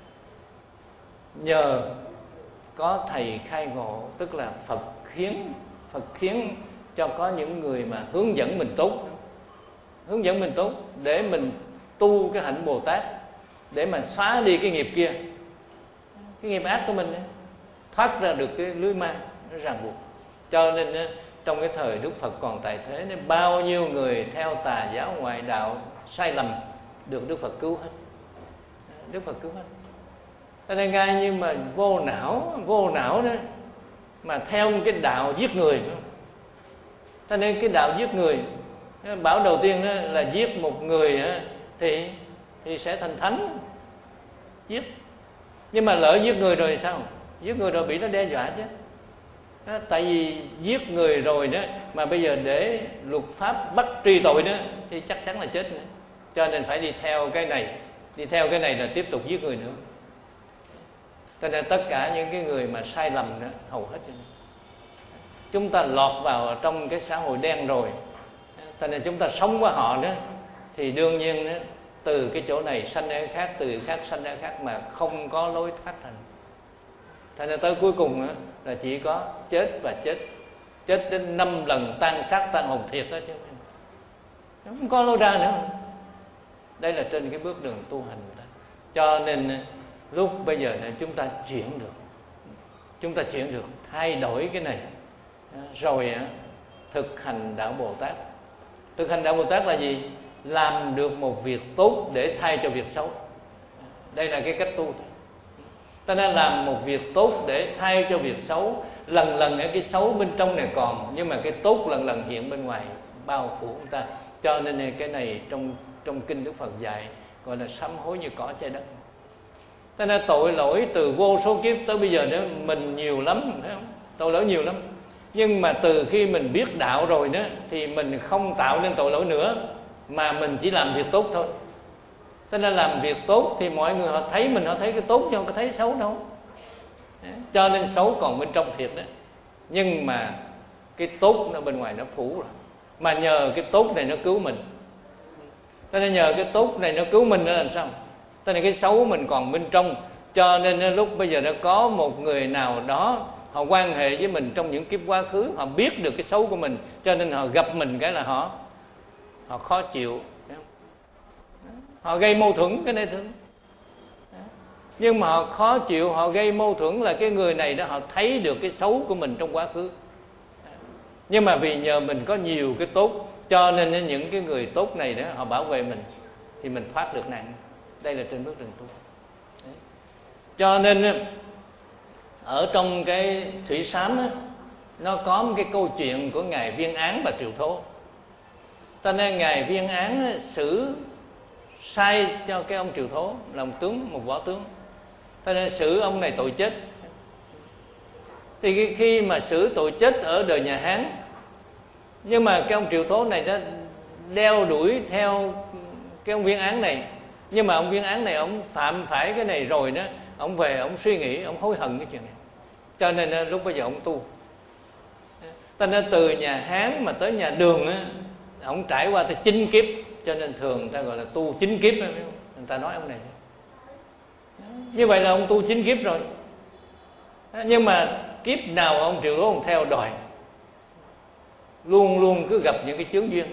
S1: nhờ có thầy khai ngộ, tức là Phật khiến Phật khiến cho có những người mà hướng dẫn mình tốt, hướng dẫn mình tốt để mình tu cái hạnh Bồ Tát, để mà xóa đi cái nghiệp kia, cái nghiệp ác của mình ấy, thoát ra được cái lưới ma nó ràng buộc. Cho nên trong cái thời Đức Phật còn tại thế, nên bao nhiêu người theo tà giáo ngoại đạo sai lầm được Đức Phật cứu hết. Đức Phật cứu hết. Cho nên ngay như mà vô não, vô não đó mà theo cái đạo giết người. Cho nên cái đạo giết người, bảo đầu tiên đó là giết một người thì thì sẽ thành thánh, giết. Nhưng mà lỡ giết người rồi thì sao? Giết người rồi bị nó đe dọa chứ. Đó, tại vì giết người rồi đó mà bây giờ để luật pháp bắt truy tội đó thì chắc chắn là chết nữa. Cho nên phải đi theo cái này, đi theo cái này là tiếp tục giết người nữa. Cho nên tất cả những cái người mà sai lầm đó hầu hết cho nên chúng ta lọt vào trong cái xã hội đen rồi. Cho nên chúng ta sống với họ đó thì đương nhiên đó, từ cái chỗ này sanh ra khác, từ khác sanh ra khác mà không có lối thoát ra. Cho nên tới cuối cùng đó, là chỉ có chết và chết, chết đến năm lần tan xác tan hồn thiệt đó chứ không có lối ra nữa. Đây là trên cái bước đường tu hành đó. Cho nên lúc bây giờ này chúng ta chuyển được, chúng ta chuyển được, thay đổi cái này rồi thực hành đạo Bồ Tát. Thực hành đạo Bồ Tát là gì? Làm được một việc tốt để thay cho việc xấu. Đây là cái cách tu. Ta đã làm một việc tốt để thay cho việc xấu. Lần lần cái xấu bên trong này còn, nhưng mà cái tốt lần lần hiện bên ngoài bao phủ chúng ta. Cho nên cái này trong trong kinh Đức Phật dạy gọi là sám hối như cỏ trái đất. Thế nên tội lỗi từ vô số kiếp tới bây giờ đó mình nhiều lắm, thấy không? Tội lỗi nhiều lắm. Nhưng mà từ khi mình biết đạo rồi đó thì mình không tạo nên tội lỗi nữa, mà mình chỉ làm việc tốt thôi. Thế nên làm việc tốt thì mọi người họ thấy mình, họ thấy cái tốt chứ không có thấy xấu đâu. Cho nên xấu còn bên trong thiệt đó, nhưng mà cái tốt nó bên ngoài nó phủ rồi. Mà nhờ cái tốt này nó cứu mình. Thế nên nhờ cái tốt này nó cứu mình nó làm sao? Thế nên cái xấu mình còn bên trong. Cho nên lúc bây giờ nó có một người nào đó họ quan hệ với mình trong những kiếp quá khứ, họ biết được cái xấu của mình, cho nên họ gặp mình cái là họ họ khó chịu, họ gây mâu thuẫn cái này thôi. Nhưng mà họ khó chịu, họ gây mâu thuẫn là cái người này đó họ thấy được cái xấu của mình trong quá khứ. Nhưng mà vì nhờ mình có nhiều cái tốt, cho nên những cái người tốt này đó họ bảo vệ mình, thì mình thoát được nạn. Đây là trên bước đường tu. Cho nên ở trong cái Thủy Sám đó, nó có một cái câu chuyện của ngài Viên Án và Triệu Thố. Cho nên ngài Viên Án xử sai cho cái ông Triệu Thố là một tướng, một võ tướng. Cho nên xử ông này tội chết. Thì khi mà xử tội chết ở đời nhà Hán, nhưng mà cái ông Triệu Thố này nó đeo đuổi theo cái ông Viên Án này. Nhưng mà ông Viên Án này ông phạm phải cái này rồi đó, ông về ông suy nghĩ, ông hối hận cái chuyện này. Cho nên lúc bây giờ ông tu. Cho nên từ nhà Hán mà tới nhà Đường á, ông trải qua tới chín kiếp. Cho nên thường người ta gọi là tu chín kiếp. Người ta nói ông này như vậy là ông tu chín kiếp rồi. Nhưng mà kiếp nào ông Triệu Thố ông theo đòi, luôn luôn cứ gặp những cái chướng duyên.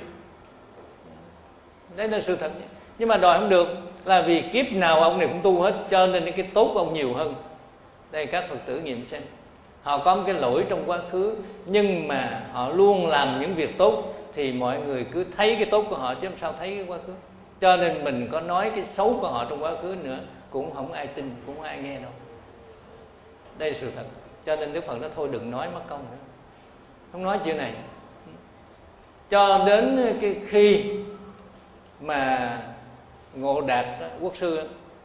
S1: Đấy là sự thật. Nhưng mà đòi không được, là vì kiếp nào ông này cũng tu hết, cho nên cái tốt của ông nhiều hơn. Đây các Phật tử nghiệm xem, họ có một cái lỗi trong quá khứ, nhưng mà họ luôn làm những việc tốt, thì mọi người cứ thấy cái tốt của họ chứ không sao thấy cái quá khứ. Cho nên mình có nói cái xấu của họ trong quá khứ nữa cũng không ai tin, cũng không ai nghe đâu. Đây là sự thật. Cho nên Đức Phật nói thôi đừng nói mất công nữa, không nói chuyện này. Cho đến cái khi mà Ngộ Đạt quốc sư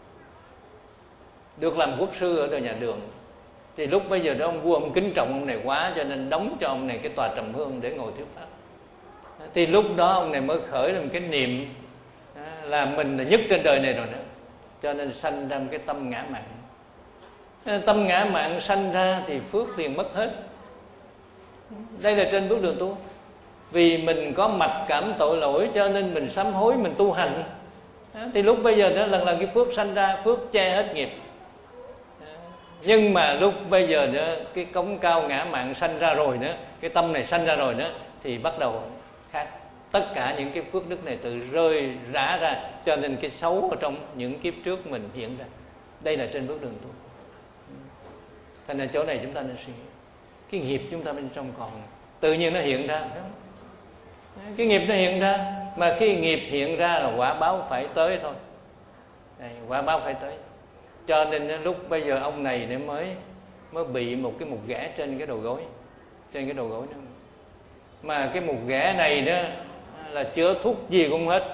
S1: được làm quốc sư ở đời nhà Đường, thì lúc bây giờ đó ông vua ông kính trọng ông này quá, cho nên đóng cho ông này cái tòa trầm hương để ngồi thuyết pháp. Thì lúc đó ông này mới khởi lên cái niệm là mình là nhất trên đời này rồi đó, cho nên sanh ra một cái tâm ngã mạn. Tâm ngã mạn sanh ra thì phước tiền mất hết. Đây là trên bước đường tu. Vì mình có mặc cảm tội lỗi, cho nên mình sám hối, mình tu hành. Thì lúc bây giờ đó lần lần cái phước sanh ra, phước che hết nghiệp. Nhưng mà lúc bây giờ đó cái cống cao ngã mạn sanh ra rồi đó, cái tâm này sanh ra rồi đó, thì bắt đầu khác. Tất cả những cái phước đức này tự rơi rã ra, cho nên cái xấu ở trong những kiếp trước mình hiện ra. Đây là trên bước đường tu. Thành ra chỗ này chúng ta nên suy nghĩ, cái nghiệp chúng ta bên trong còn tự nhiên nó hiện ra, đúng không? Cái nghiệp nó hiện ra, mà khi nghiệp hiện ra là quả báo phải tới thôi. Đây, quả báo phải tới. Cho nên lúc bây giờ ông này để mới mới bị một cái mục ghẻ trên cái đầu gối, trên cái đầu gối đó. Mà cái mục ghẻ này đó là chữa thuốc gì cũng hết.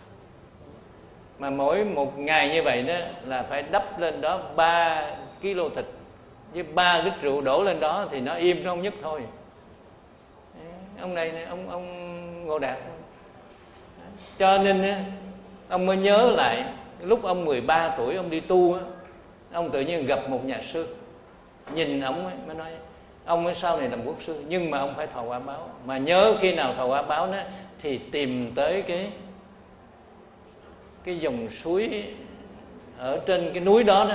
S1: Mà mỗi một ngày như vậy đó là phải đắp lên đó ba ki lô thịt với ba lít rượu đổ lên đó thì nó im, nó không nhức thôi. Ông này, ông ông Ngộ Đạt. Cho nên ông mới nhớ lại lúc ông mười ba tuổi ông đi tu á, ông tự nhiên gặp một nhà sư, nhìn ông ấy mới nói ông ấy sau này làm quốc sư, nhưng mà ông phải thọ quả báo. Mà nhớ khi nào thọ quả báo đó thì tìm tới cái cái dòng suối ở trên cái núi đó đó,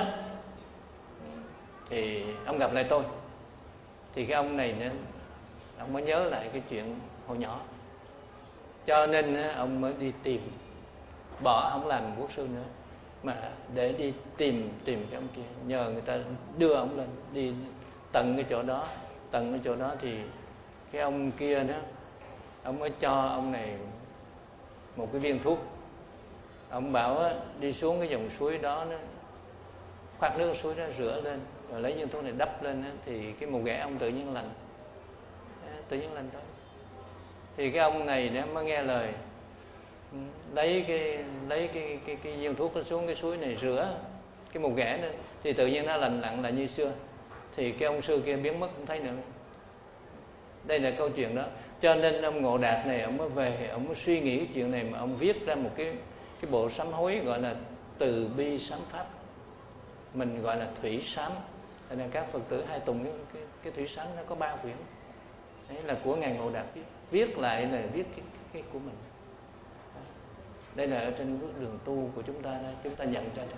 S1: thì ông gặp lại tôi. Thì cái ông này nữa, ông mới nhớ lại cái chuyện hồi nhỏ, cho nên ông mới đi tìm, bỏ không làm quốc sư nữa, mà để đi tìm tìm cái ông kia, nhờ người ta đưa ông lên đi tận cái chỗ đó. Tận cái chỗ đó thì cái ông kia đó, ông mới cho ông này một cái viên thuốc. Ông bảo á, đi xuống cái dòng suối đó, nó khoát nước suối đó rửa lên, rồi lấy viên thuốc này đắp lên á, thì cái mụn ghẻ ông tự nhiên lành, tự nhiên lành thôi. Thì cái ông này nó mới nghe lời, lấy cái lấy cái cái cái viên thuốc nó xuống cái suối này rửa cái một ghẻ nữa thì tự nhiên nó lành lặn lại như xưa, thì cái ông sư kia biến mất không thấy nữa. Đây là câu chuyện đó. Cho nên ông Ngộ Đạt này ông mới về, ông mới suy nghĩ chuyện này mà ông viết ra một cái cái bộ sám hối gọi là Từ Bi Sám Pháp, mình gọi là Thủy Sám. Cho nên các Phật tử hay tùng cái, cái, cái Thủy Sám nó có ba quyển. Đấy là của ngài Ngộ Đạt viết, viết lại là viết cái, cái của mình. Đây là ở trên bước đường tu của chúng ta đó, chúng ta nhận ra đó.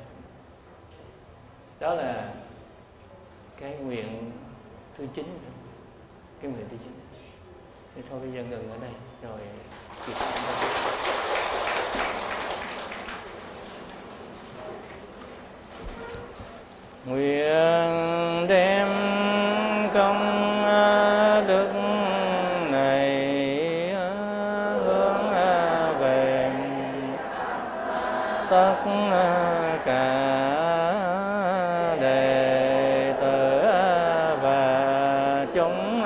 S1: Đó là cái nguyện thứ chín, cái nguyện thứ chín. Thì thôi bây giờ ngừng ở đây rồi chị nguyện đem công đức này hướng về tất cả đệ tử và chúng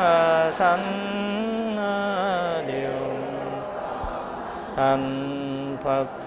S1: sanh đều thành Phật